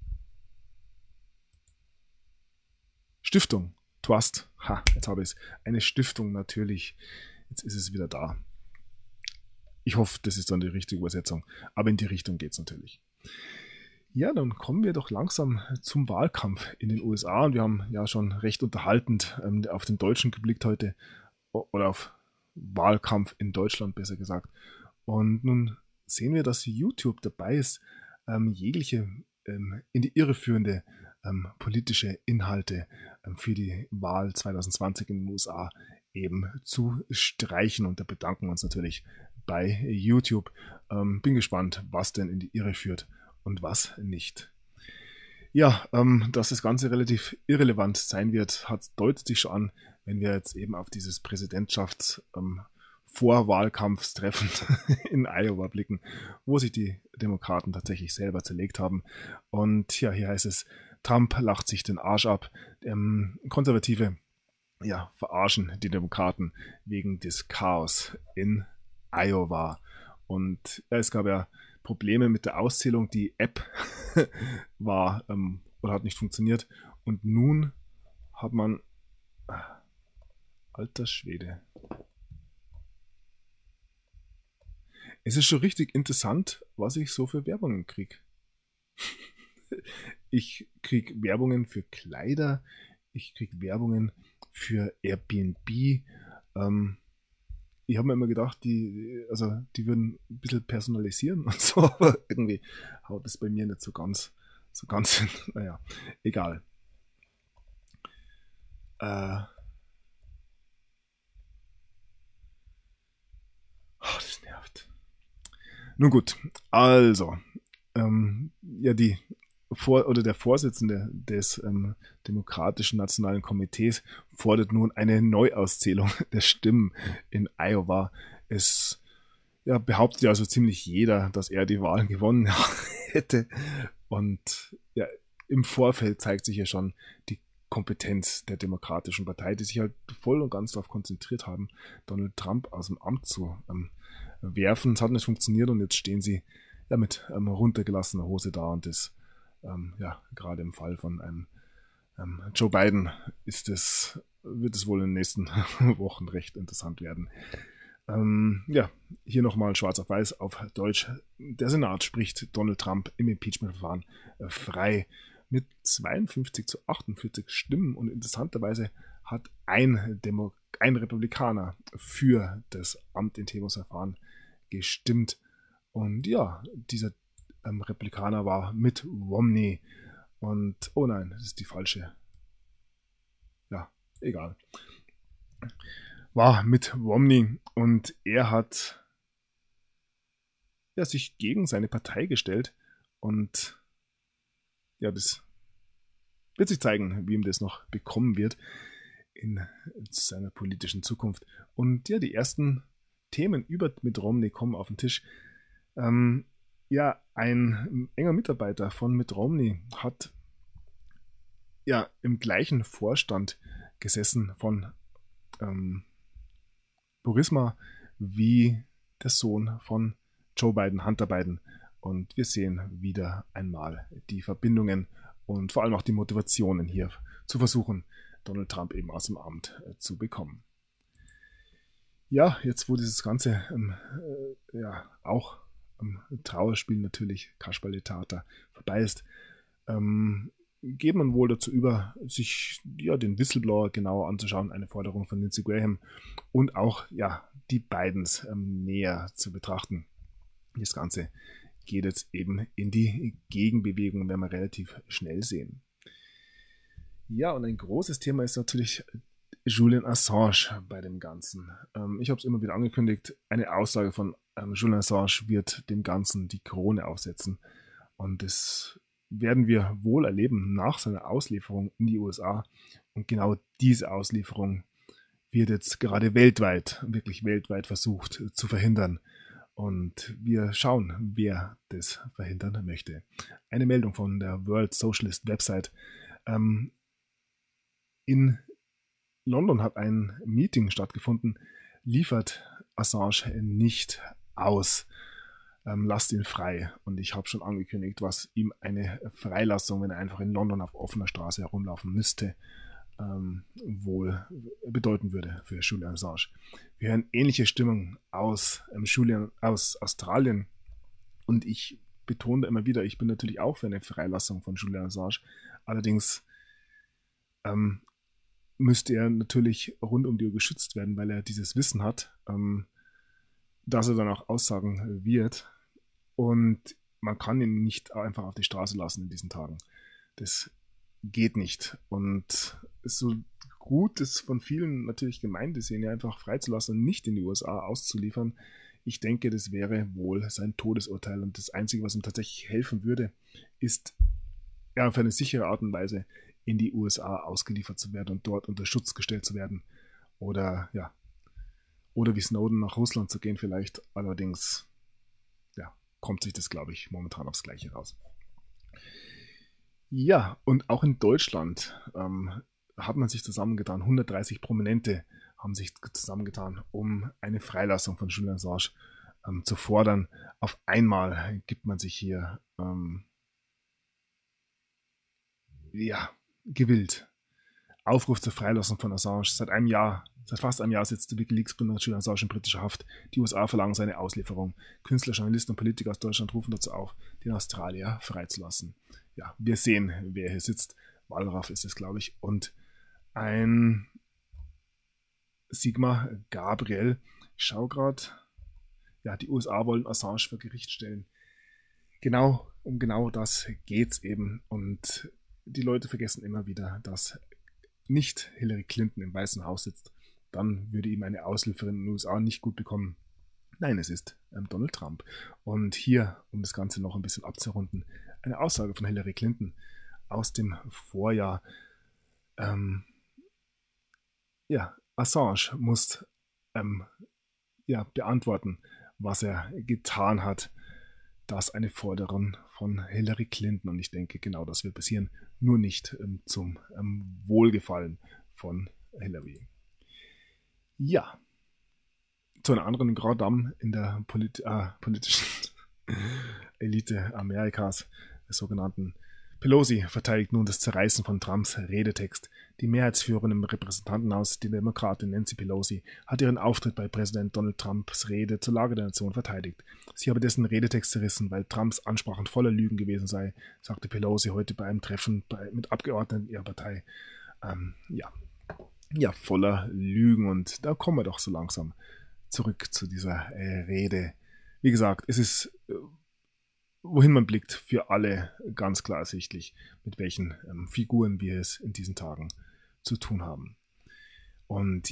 Stiftung, Trust. Jetzt habe ich es. Eine Stiftung natürlich. Jetzt ist es wieder da. Ich hoffe, das ist dann die richtige Übersetzung. Aber in die Richtung geht es natürlich. Ja, dann kommen wir doch langsam zum Wahlkampf in den USA. Und wir haben ja schon recht unterhaltend auf den Deutschen geblickt heute. Oder auf Wahlkampf in Deutschland, besser gesagt. Und nun sehen wir, dass YouTube dabei ist, jegliche in die Irre führende politische Inhalte für die Wahl 2020 in den USA eben zu streichen. Und da bedanken wir uns natürlich bei YouTube. Bin gespannt, was denn in die Irre führt und was nicht. Ja, dass das Ganze relativ irrelevant sein wird, deutet sich schon an, wenn wir jetzt eben auf dieses Vorwahlkampfstreffen in Iowa blicken, wo sich die Demokraten tatsächlich selber zerlegt haben. Und ja, hier heißt es, Trump lacht sich den Arsch ab. Konservative verarschen die Demokraten wegen des Chaos in Iowa. Und es gab ja Probleme mit der Auszählung. Die App war oder hat nicht funktioniert. Und nun hat man... Alter Schwede. Es ist schon richtig interessant, was ich so für Werbungen kriege. Ich kriege Werbungen für Kleider, ich kriege Werbungen für Airbnb. Ich habe mir immer gedacht, die würden ein bisschen personalisieren und so, aber irgendwie haut es bei mir nicht so ganz hin. Naja, egal. Das nervt. Nun gut, also, der Vorsitzende des Demokratischen Nationalen Komitees fordert nun eine Neuauszählung der Stimmen in Iowa. Es behauptet ja also ziemlich jeder, dass er die Wahlen gewonnen hätte. Und ja, im Vorfeld zeigt sich ja schon die Kompetenz der Demokratischen Partei, die sich halt voll und ganz darauf konzentriert haben, Donald Trump aus dem Amt zu werfen. Es hat nicht funktioniert und jetzt stehen sie mit runtergelassener Hose da und das gerade im Fall von Joe Biden wird es wohl in den nächsten Wochen recht interessant werden. Hier nochmal schwarz auf weiß auf Deutsch. Der Senat spricht Donald Trump im Impeachment-Verfahren frei mit 52-48 Stimmen und interessanterweise hat ein Republikaner für das Amtenthebungsverfahren gestimmt. Und ja, dieser Republikaner war Mitt Romney. Und, oh nein, das ist die falsche. Ja, egal. War Mitt Romney und er hat sich gegen seine Partei gestellt und das wird sich zeigen, wie ihm das noch bekommen wird in seiner politischen Zukunft. Und die ersten Themen über Mitt Romney kommen auf den Tisch. Ein enger Mitarbeiter von Mitt Romney hat im gleichen Vorstand gesessen von Burisma wie der Sohn von Joe Biden, Hunter Biden. Und wir sehen wieder einmal die Verbindungen und vor allem auch die Motivationen hier zu versuchen, Donald Trump eben aus dem Amt zu bekommen. Ja, jetzt wo dieses Ganze auch Trauerspiel natürlich, Kasperle-Theater vorbei ist, geht man wohl dazu über, sich den Whistleblower genauer anzuschauen, eine Forderung von Lindsey Graham und auch die Bidens näher zu betrachten. Das Ganze geht jetzt eben in die Gegenbewegung, werden wir relativ schnell sehen. Ja, und ein großes Thema ist natürlich Julian Assange bei dem Ganzen. Ich habe es immer wieder angekündigt, eine Aussage von Julian Assange wird dem Ganzen die Krone aufsetzen. Und das werden wir wohl erleben nach seiner Auslieferung in die USA. Und genau diese Auslieferung wird jetzt gerade wirklich weltweit versucht zu verhindern. Und wir schauen, wer das verhindern möchte. Eine Meldung von der World Socialist Website. In London hat ein Meeting stattgefunden, liefert Assange nicht aus, lasst ihn frei. Und ich habe schon angekündigt, was ihm eine Freilassung, wenn er einfach in London auf offener Straße herumlaufen müsste, wohl bedeuten würde für Julian Assange. Wir hören ähnliche Stimmung aus Australien und ich betone immer wieder, ich bin natürlich auch für eine Freilassung von Julian Assange. Allerdings müsste er natürlich rund um die Uhr geschützt werden, weil er dieses Wissen hat, dass er dann auch aussagen wird. Und man kann ihn nicht einfach auf die Straße lassen in diesen Tagen. Das geht nicht. Und so gut es von vielen natürlich gemeint ist, ihn einfach freizulassen und nicht in die USA auszuliefern, ich denke, das wäre wohl sein Todesurteil. Und das Einzige, was ihm tatsächlich helfen würde, ist auf eine sichere Art und Weise in die USA ausgeliefert zu werden und dort unter Schutz gestellt zu werden. Oder wie Snowden nach Russland zu gehen vielleicht. Allerdings kommt sich das, glaube ich, momentan aufs Gleiche raus. Ja, und auch in Deutschland hat man sich zusammengetan. 130 Prominente haben sich zusammengetan, um eine Freilassung von Julian Assange zu fordern. Auf einmal gibt man sich hier gewillt. Aufruf zur Freilassung von Assange. Seit fast einem Jahr sitzt der WikiLeaks-Gründer Julian Assange in britischer Haft. Die USA verlangen seine Auslieferung. Künstler, Journalisten und Politiker aus Deutschland rufen dazu auf, den Australier freizulassen. Ja, wir sehen, wer hier sitzt. Wallraff ist es, glaube ich. Und ein Sigmar Gabriel. Ich schaue gerade. Ja, die USA wollen Assange vor Gericht stellen. Um genau das geht's eben. Und die Leute vergessen immer wieder, dass nicht Hillary Clinton im Weißen Haus sitzt. Dann würde ihm eine Auslieferung in den USA nicht gut bekommen. Nein, es ist Donald Trump. Und hier, um das Ganze noch ein bisschen abzurunden, eine Aussage von Hillary Clinton aus dem Vorjahr. Assange muss beantworten, was er getan hat. Das ist eine Forderung von Hillary Clinton und ich denke, genau das wird passieren, nur nicht zum Wohlgefallen von Hillary. Ja, zu einer anderen Grand Dame in der politischen Elite Amerikas, der sogenannten Pelosi, verteidigt nun das Zerreißen von Trumps Redetext. Die Mehrheitsführerin im Repräsentantenhaus, die Demokratin Nancy Pelosi, hat ihren Auftritt bei Präsident Donald Trumps Rede zur Lage der Nation verteidigt. Sie habe dessen Redetext zerrissen, weil Trumps Ansprachen voller Lügen gewesen sei, sagte Pelosi heute bei einem Treffen mit Abgeordneten ihrer Partei. Voller Lügen, und da kommen wir doch so langsam zurück zu dieser Rede. Wie gesagt, es ist wohin man blickt, für alle ganz klar ersichtlich, mit welchen Figuren wir es in diesen Tagen zu tun haben. Und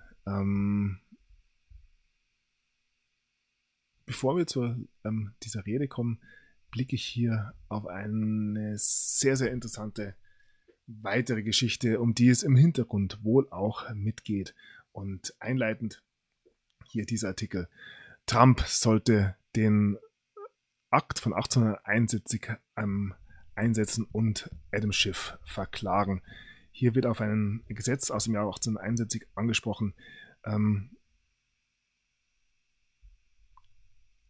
bevor wir zu dieser Rede kommen, blicke ich hier auf eine sehr, sehr interessante weitere Geschichte, um die es im Hintergrund wohl auch mitgeht. Und einleitend hier dieser Artikel. Trump sollte den Akt von 1871 einsetzen und Adam Schiff verklagen. Hier wird auf ein Gesetz aus dem Jahr 1871 angesprochen,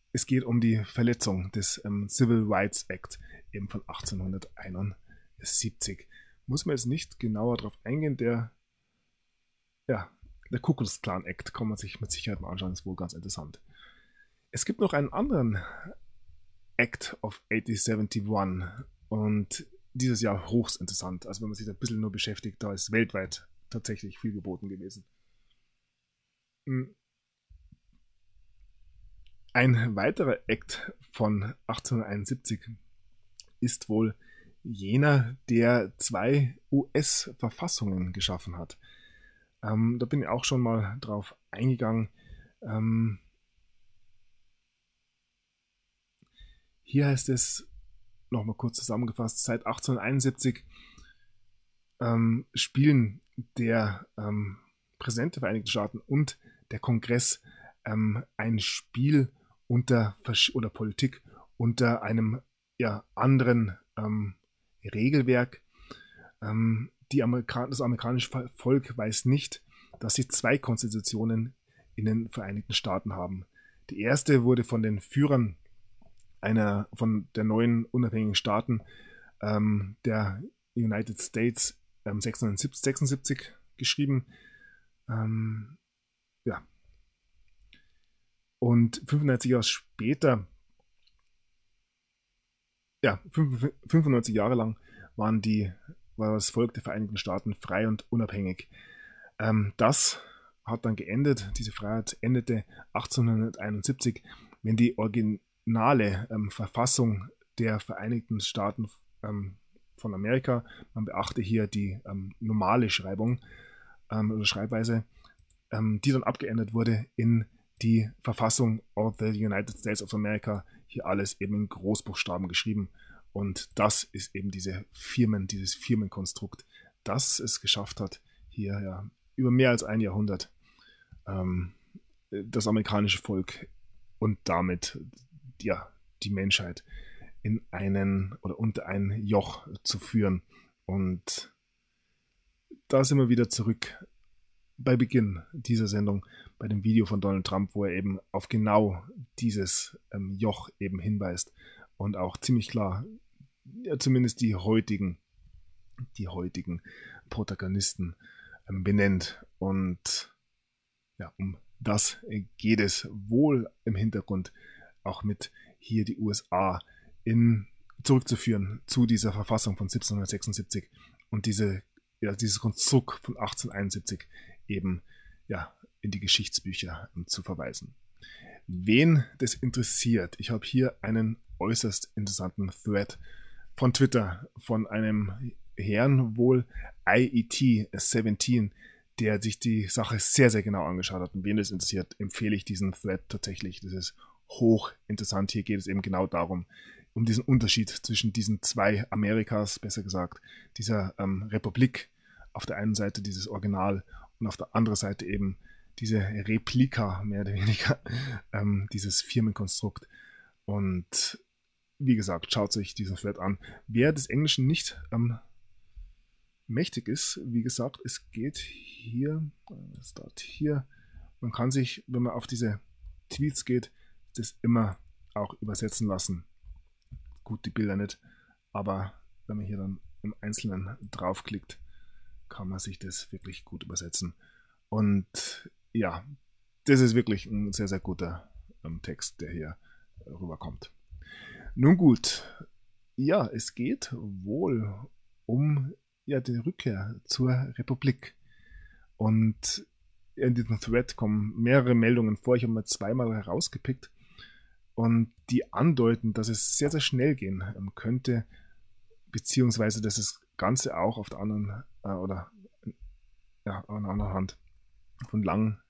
es geht um die Verletzung des Civil Rights Act eben von 1871. Muss man jetzt nicht genauer darauf eingehen, der Ku Klux Klan Act kann man sich mit Sicherheit mal anschauen, ist wohl ganz interessant. Es gibt noch einen anderen Act of 1871 und dieses Jahr hochst interessant. Also wenn man sich da ein bisschen nur beschäftigt, da ist weltweit tatsächlich viel geboten gewesen. Ein weiterer Act von 1871 ist wohl jener, der 2 US-Verfassungen geschaffen hat. Da bin ich auch schon mal drauf eingegangen. Hier heißt es, nochmal kurz zusammengefasst, seit 1871 spielen der Präsident der Vereinigten Staaten und der Kongress ein Spiel oder Politik unter einem anderen Regelwerk. Das amerikanische Volk weiß nicht, dass sie 2 Konstitutionen in den Vereinigten Staaten haben. Die erste wurde von den Führern von der neuen unabhängigen Staaten der United States 1676 geschrieben. Und 95 Jahre später, 95 Jahre lang war das Volk der Vereinigten Staaten frei und unabhängig. Das hat dann geendet, diese Freiheit endete 1871, wenn die originale Verfassung der Vereinigten Staaten von Amerika, man beachte hier die normale Schreibung oder Schreibweise, die dann abgeändert wurde in die Verfassung of the United States of America, hier alles eben in Großbuchstaben geschrieben. Und das ist eben dieses Firmenkonstrukt, das es geschafft hat, hier über mehr als ein Jahrhundert das amerikanische Volk und damit die Menschheit in unter ein Joch zu führen. Und da sind wir wieder zurück bei Beginn dieser Sendung, bei dem Video von Donald Trump, wo er eben auf genau dieses Joch eben hinweist und auch ziemlich klar, zumindest die heutigen Protagonisten benennt. Und um das geht es wohl im Hintergrund, auch mit hier die USA zurückzuführen zu dieser Verfassung von 1776 und dieses Konstrukt von 1871 eben in die Geschichtsbücher zu verweisen. Wen das interessiert, ich habe hier einen äußerst interessanten Thread von Twitter von einem Herrn, wohl IET17, der sich die Sache sehr, sehr genau angeschaut hat. Und wen das interessiert, empfehle ich diesen Thread tatsächlich. Das ist hochinteressant. Hier geht es eben genau darum, um diesen Unterschied zwischen diesen 2 Amerikas, besser gesagt, dieser Republik, auf der einen Seite dieses Original und auf der anderen Seite eben diese Replika, mehr oder weniger, dieses Firmenkonstrukt. Und wie gesagt, schaut sich diesen Thread an. Wer des Englischen nicht mächtig ist, wie gesagt, es geht hier, man kann sich, wenn man auf diese Tweets geht, das immer auch übersetzen lassen. Gut, die Bilder nicht, aber wenn man hier dann im Einzelnen draufklickt, kann man sich das wirklich gut übersetzen. Und das ist wirklich ein sehr, sehr guter Text, der hier rüberkommt. Nun gut, es geht wohl um die Rückkehr zur Republik. Und in diesem Thread kommen mehrere Meldungen vor. Ich habe mal 2-mal herausgepickt und die andeuten, dass es sehr, sehr schnell gehen könnte, beziehungsweise dass das Ganze auch auf der anderen an der anderen Hand von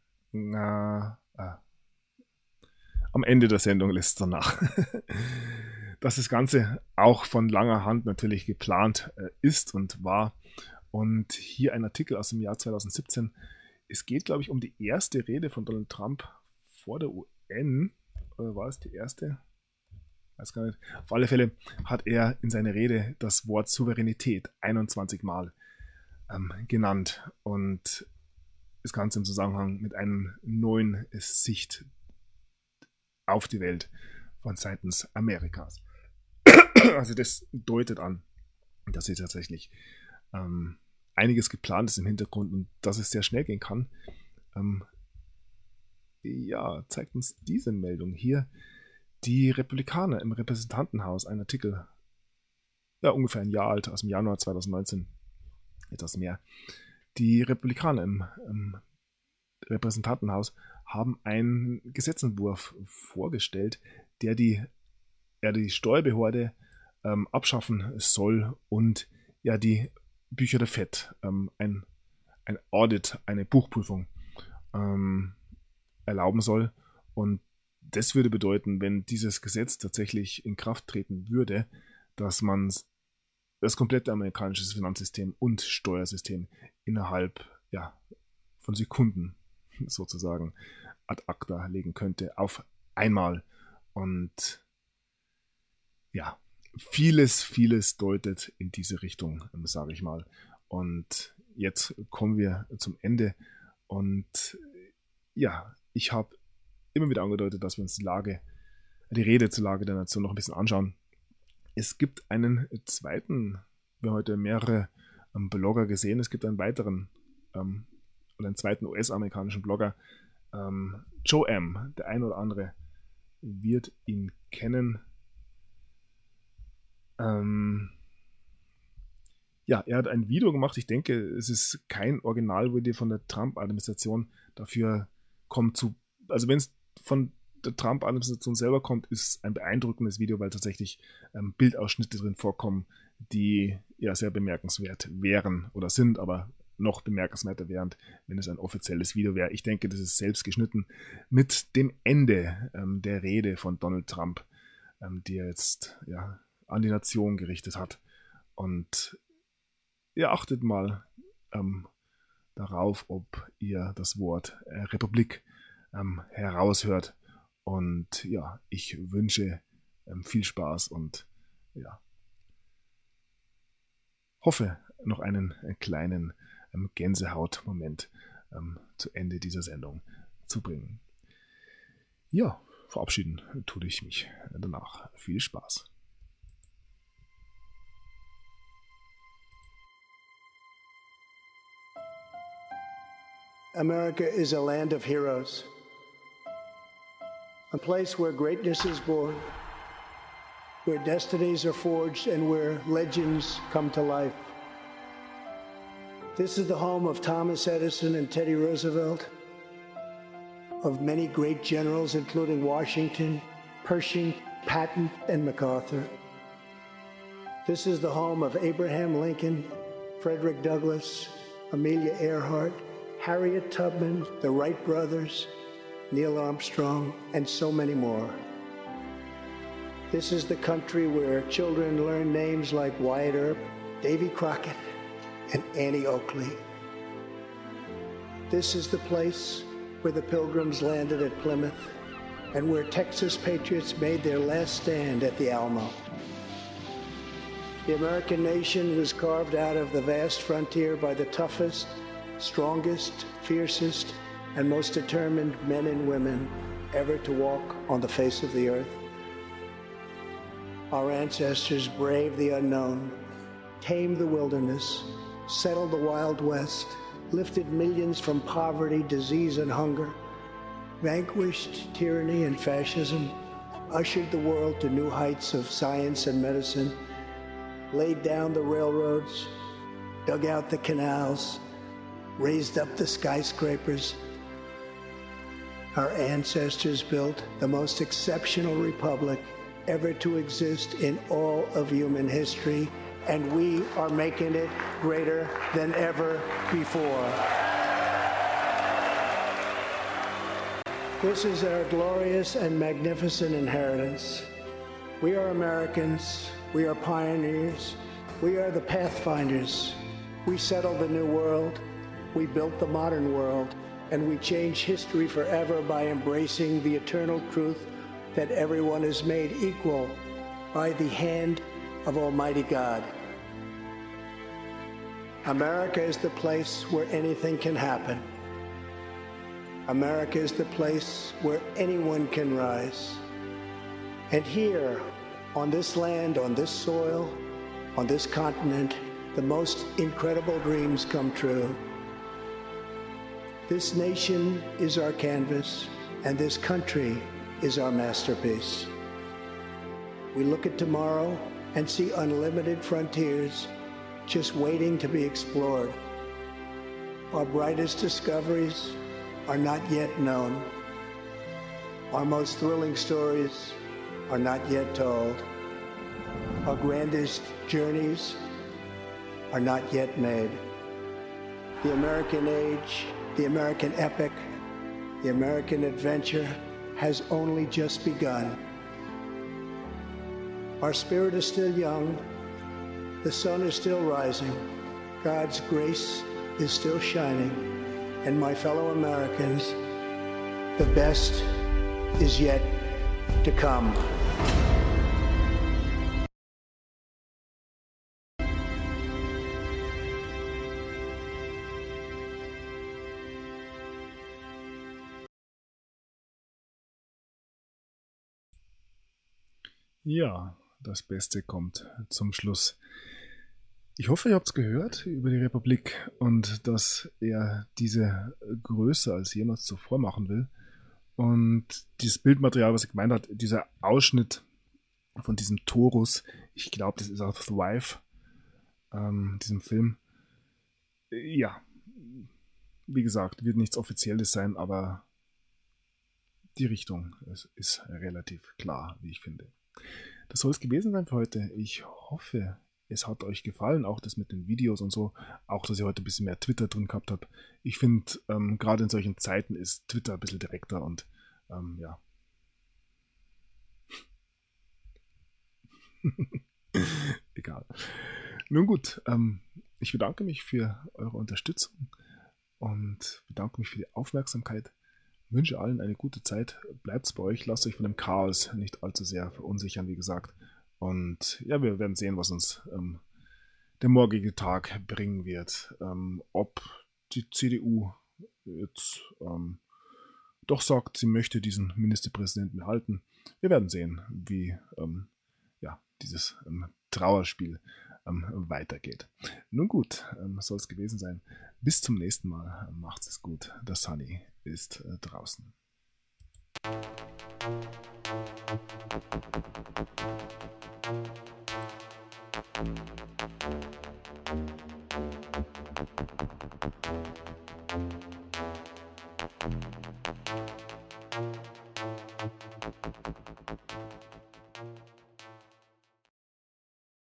am Ende der Sendung lässt es danach, dass das Ganze auch von langer Hand natürlich geplant ist und war. Und hier ein Artikel aus dem Jahr 2017. Es geht, glaube ich, um die erste Rede von Donald Trump vor der UN. Oder war es die erste? Weiß gar nicht. Auf alle Fälle hat er in seiner Rede das Wort Souveränität 21 Mal genannt. Und das Ganze im Zusammenhang mit einer neuen Sicht auf die Welt von seitens Amerikas. Also das deutet an, dass hier tatsächlich einiges geplant ist im Hintergrund und dass es sehr schnell gehen kann. Zeigt uns diese Meldung hier. Die Republikaner im Repräsentantenhaus, ein Artikel, ungefähr ein Jahr alt, aus dem Januar 2019, etwas mehr. Die Republikaner im Repräsentantenhaus haben einen Gesetzentwurf vorgestellt, der die Steuerbehörde abschaffen soll und die Bücher der FED, ein Audit, eine Buchprüfung erlauben soll. Und das würde bedeuten, wenn dieses Gesetz tatsächlich in Kraft treten würde, dass man das komplette amerikanische Finanzsystem und Steuersystem innerhalb von Sekunden sozusagen ad acta legen könnte, auf einmal. Und vieles deutet in diese Richtung, sage ich mal. Und jetzt kommen wir zum Ende. Und ich habe immer wieder angedeutet, dass wir uns die Rede zur Lage der Nation noch ein bisschen anschauen. Es gibt einen zweiten, wir haben heute mehrere Blogger gesehen, es gibt einen weiteren einen zweiten US-amerikanischen Blogger, Joe M. Der ein oder andere wird ihn kennen. Er hat ein Video gemacht. Ich denke, es ist kein Originalvideo von der Trump-Administration. Dafür also wenn es von der Trump-Administration selber kommt, ist ein beeindruckendes Video, weil tatsächlich Bildausschnitte drin vorkommen, die sehr bemerkenswert wären oder sind, aber noch bemerkenswerter wären, wenn es ein offizielles Video wäre. Ich denke, das ist selbst geschnitten mit dem Ende der Rede von Donald Trump, die er jetzt an die Nation gerichtet hat. Und ihr achtet mal darauf, ob ihr das Wort Republik heraushört. Und ich wünsche viel Spaß und hoffe, noch einen kleinen Gänsehaut-Moment zu Ende dieser Sendung zu bringen. Verabschieden tue ich mich danach. Viel Spaß. America is a land of heroes. A place where greatness is born, where destinies are forged, and where legends come to life. This is the home of Thomas Edison and Teddy Roosevelt, of many great generals, including Washington, Pershing, Patton, and MacArthur. This is the home of Abraham Lincoln, Frederick Douglass, Amelia Earhart, Harriet Tubman, the Wright brothers, Neil Armstrong, and so many more. This is the country where children learn names like Wyatt Earp, Davy Crockett, and Annie Oakley. This is the place where the Pilgrims landed at Plymouth and where Texas patriots made their last stand at the Alamo. The American nation was carved out of the vast frontier by the toughest, strongest, fiercest, and most determined men and women ever to walk on the face of the earth. Our ancestors braved the unknown, tamed the wilderness, settled the Wild West, lifted millions from poverty, disease, and hunger, vanquished tyranny and fascism, ushered the world to new heights of science and medicine, laid down the railroads, dug out the canals, raised up the skyscrapers. Our ancestors built the most exceptional republic ever to exist in all of human history, and we are making it greater than ever before. This is our glorious and magnificent inheritance. We are Americans. We are pioneers. We are the pathfinders. We settled the new world. We built the modern world. And we change history forever by embracing the eternal truth that everyone is made equal by the hand of Almighty God. America is the place where anything can happen. America is the place where anyone can rise. And here, on this land, on this soil, on this continent, the most incredible dreams come true. This nation is our canvas, and this country is our masterpiece. We look at tomorrow and see unlimited frontiers just waiting to be explored. Our brightest discoveries are not yet known. Our most thrilling stories are not yet told. Our grandest journeys are not yet made. The American age, the American epic, the American adventure has only just begun. Our spirit is still young. The sun is still rising. God's grace is still shining. And my fellow Americans, the best is yet to come. Ja, das Beste kommt zum Schluss. Ich hoffe, ihr habt es gehört über die Republik und dass er diese größer als jemals zuvor machen will. Und dieses Bildmaterial, was er gemeint hat, dieser Ausschnitt von diesem Torus, ich glaube, das ist aus Thrive, diesem Film. Ja, wie gesagt, wird nichts Offizielles sein, aber die Richtung ist relativ klar, wie ich finde. Das soll es gewesen sein für heute. Ich hoffe, es hat euch gefallen, auch das mit den Videos und so, auch dass ihr heute ein bisschen mehr Twitter drin gehabt habt. Ich finde, gerade in solchen Zeiten ist Twitter ein bisschen direkter und ja. Egal. Nun gut, ich bedanke mich für eure Unterstützung und bedanke mich für die Aufmerksamkeit. Wünsche allen eine gute Zeit. Bleibt's bei euch, lasst euch von dem Chaos nicht allzu sehr verunsichern, wie gesagt. Und ja, wir werden sehen, was uns der morgige Tag bringen wird. Ob die CDU jetzt doch sagt, sie möchte diesen Ministerpräsidenten behalten. Wir werden sehen, wie ja, dieses Trauerspiel weitergeht. Nun gut, soll es gewesen sein. Bis zum nächsten Mal. Macht's es gut. Der Sunny ist draußen.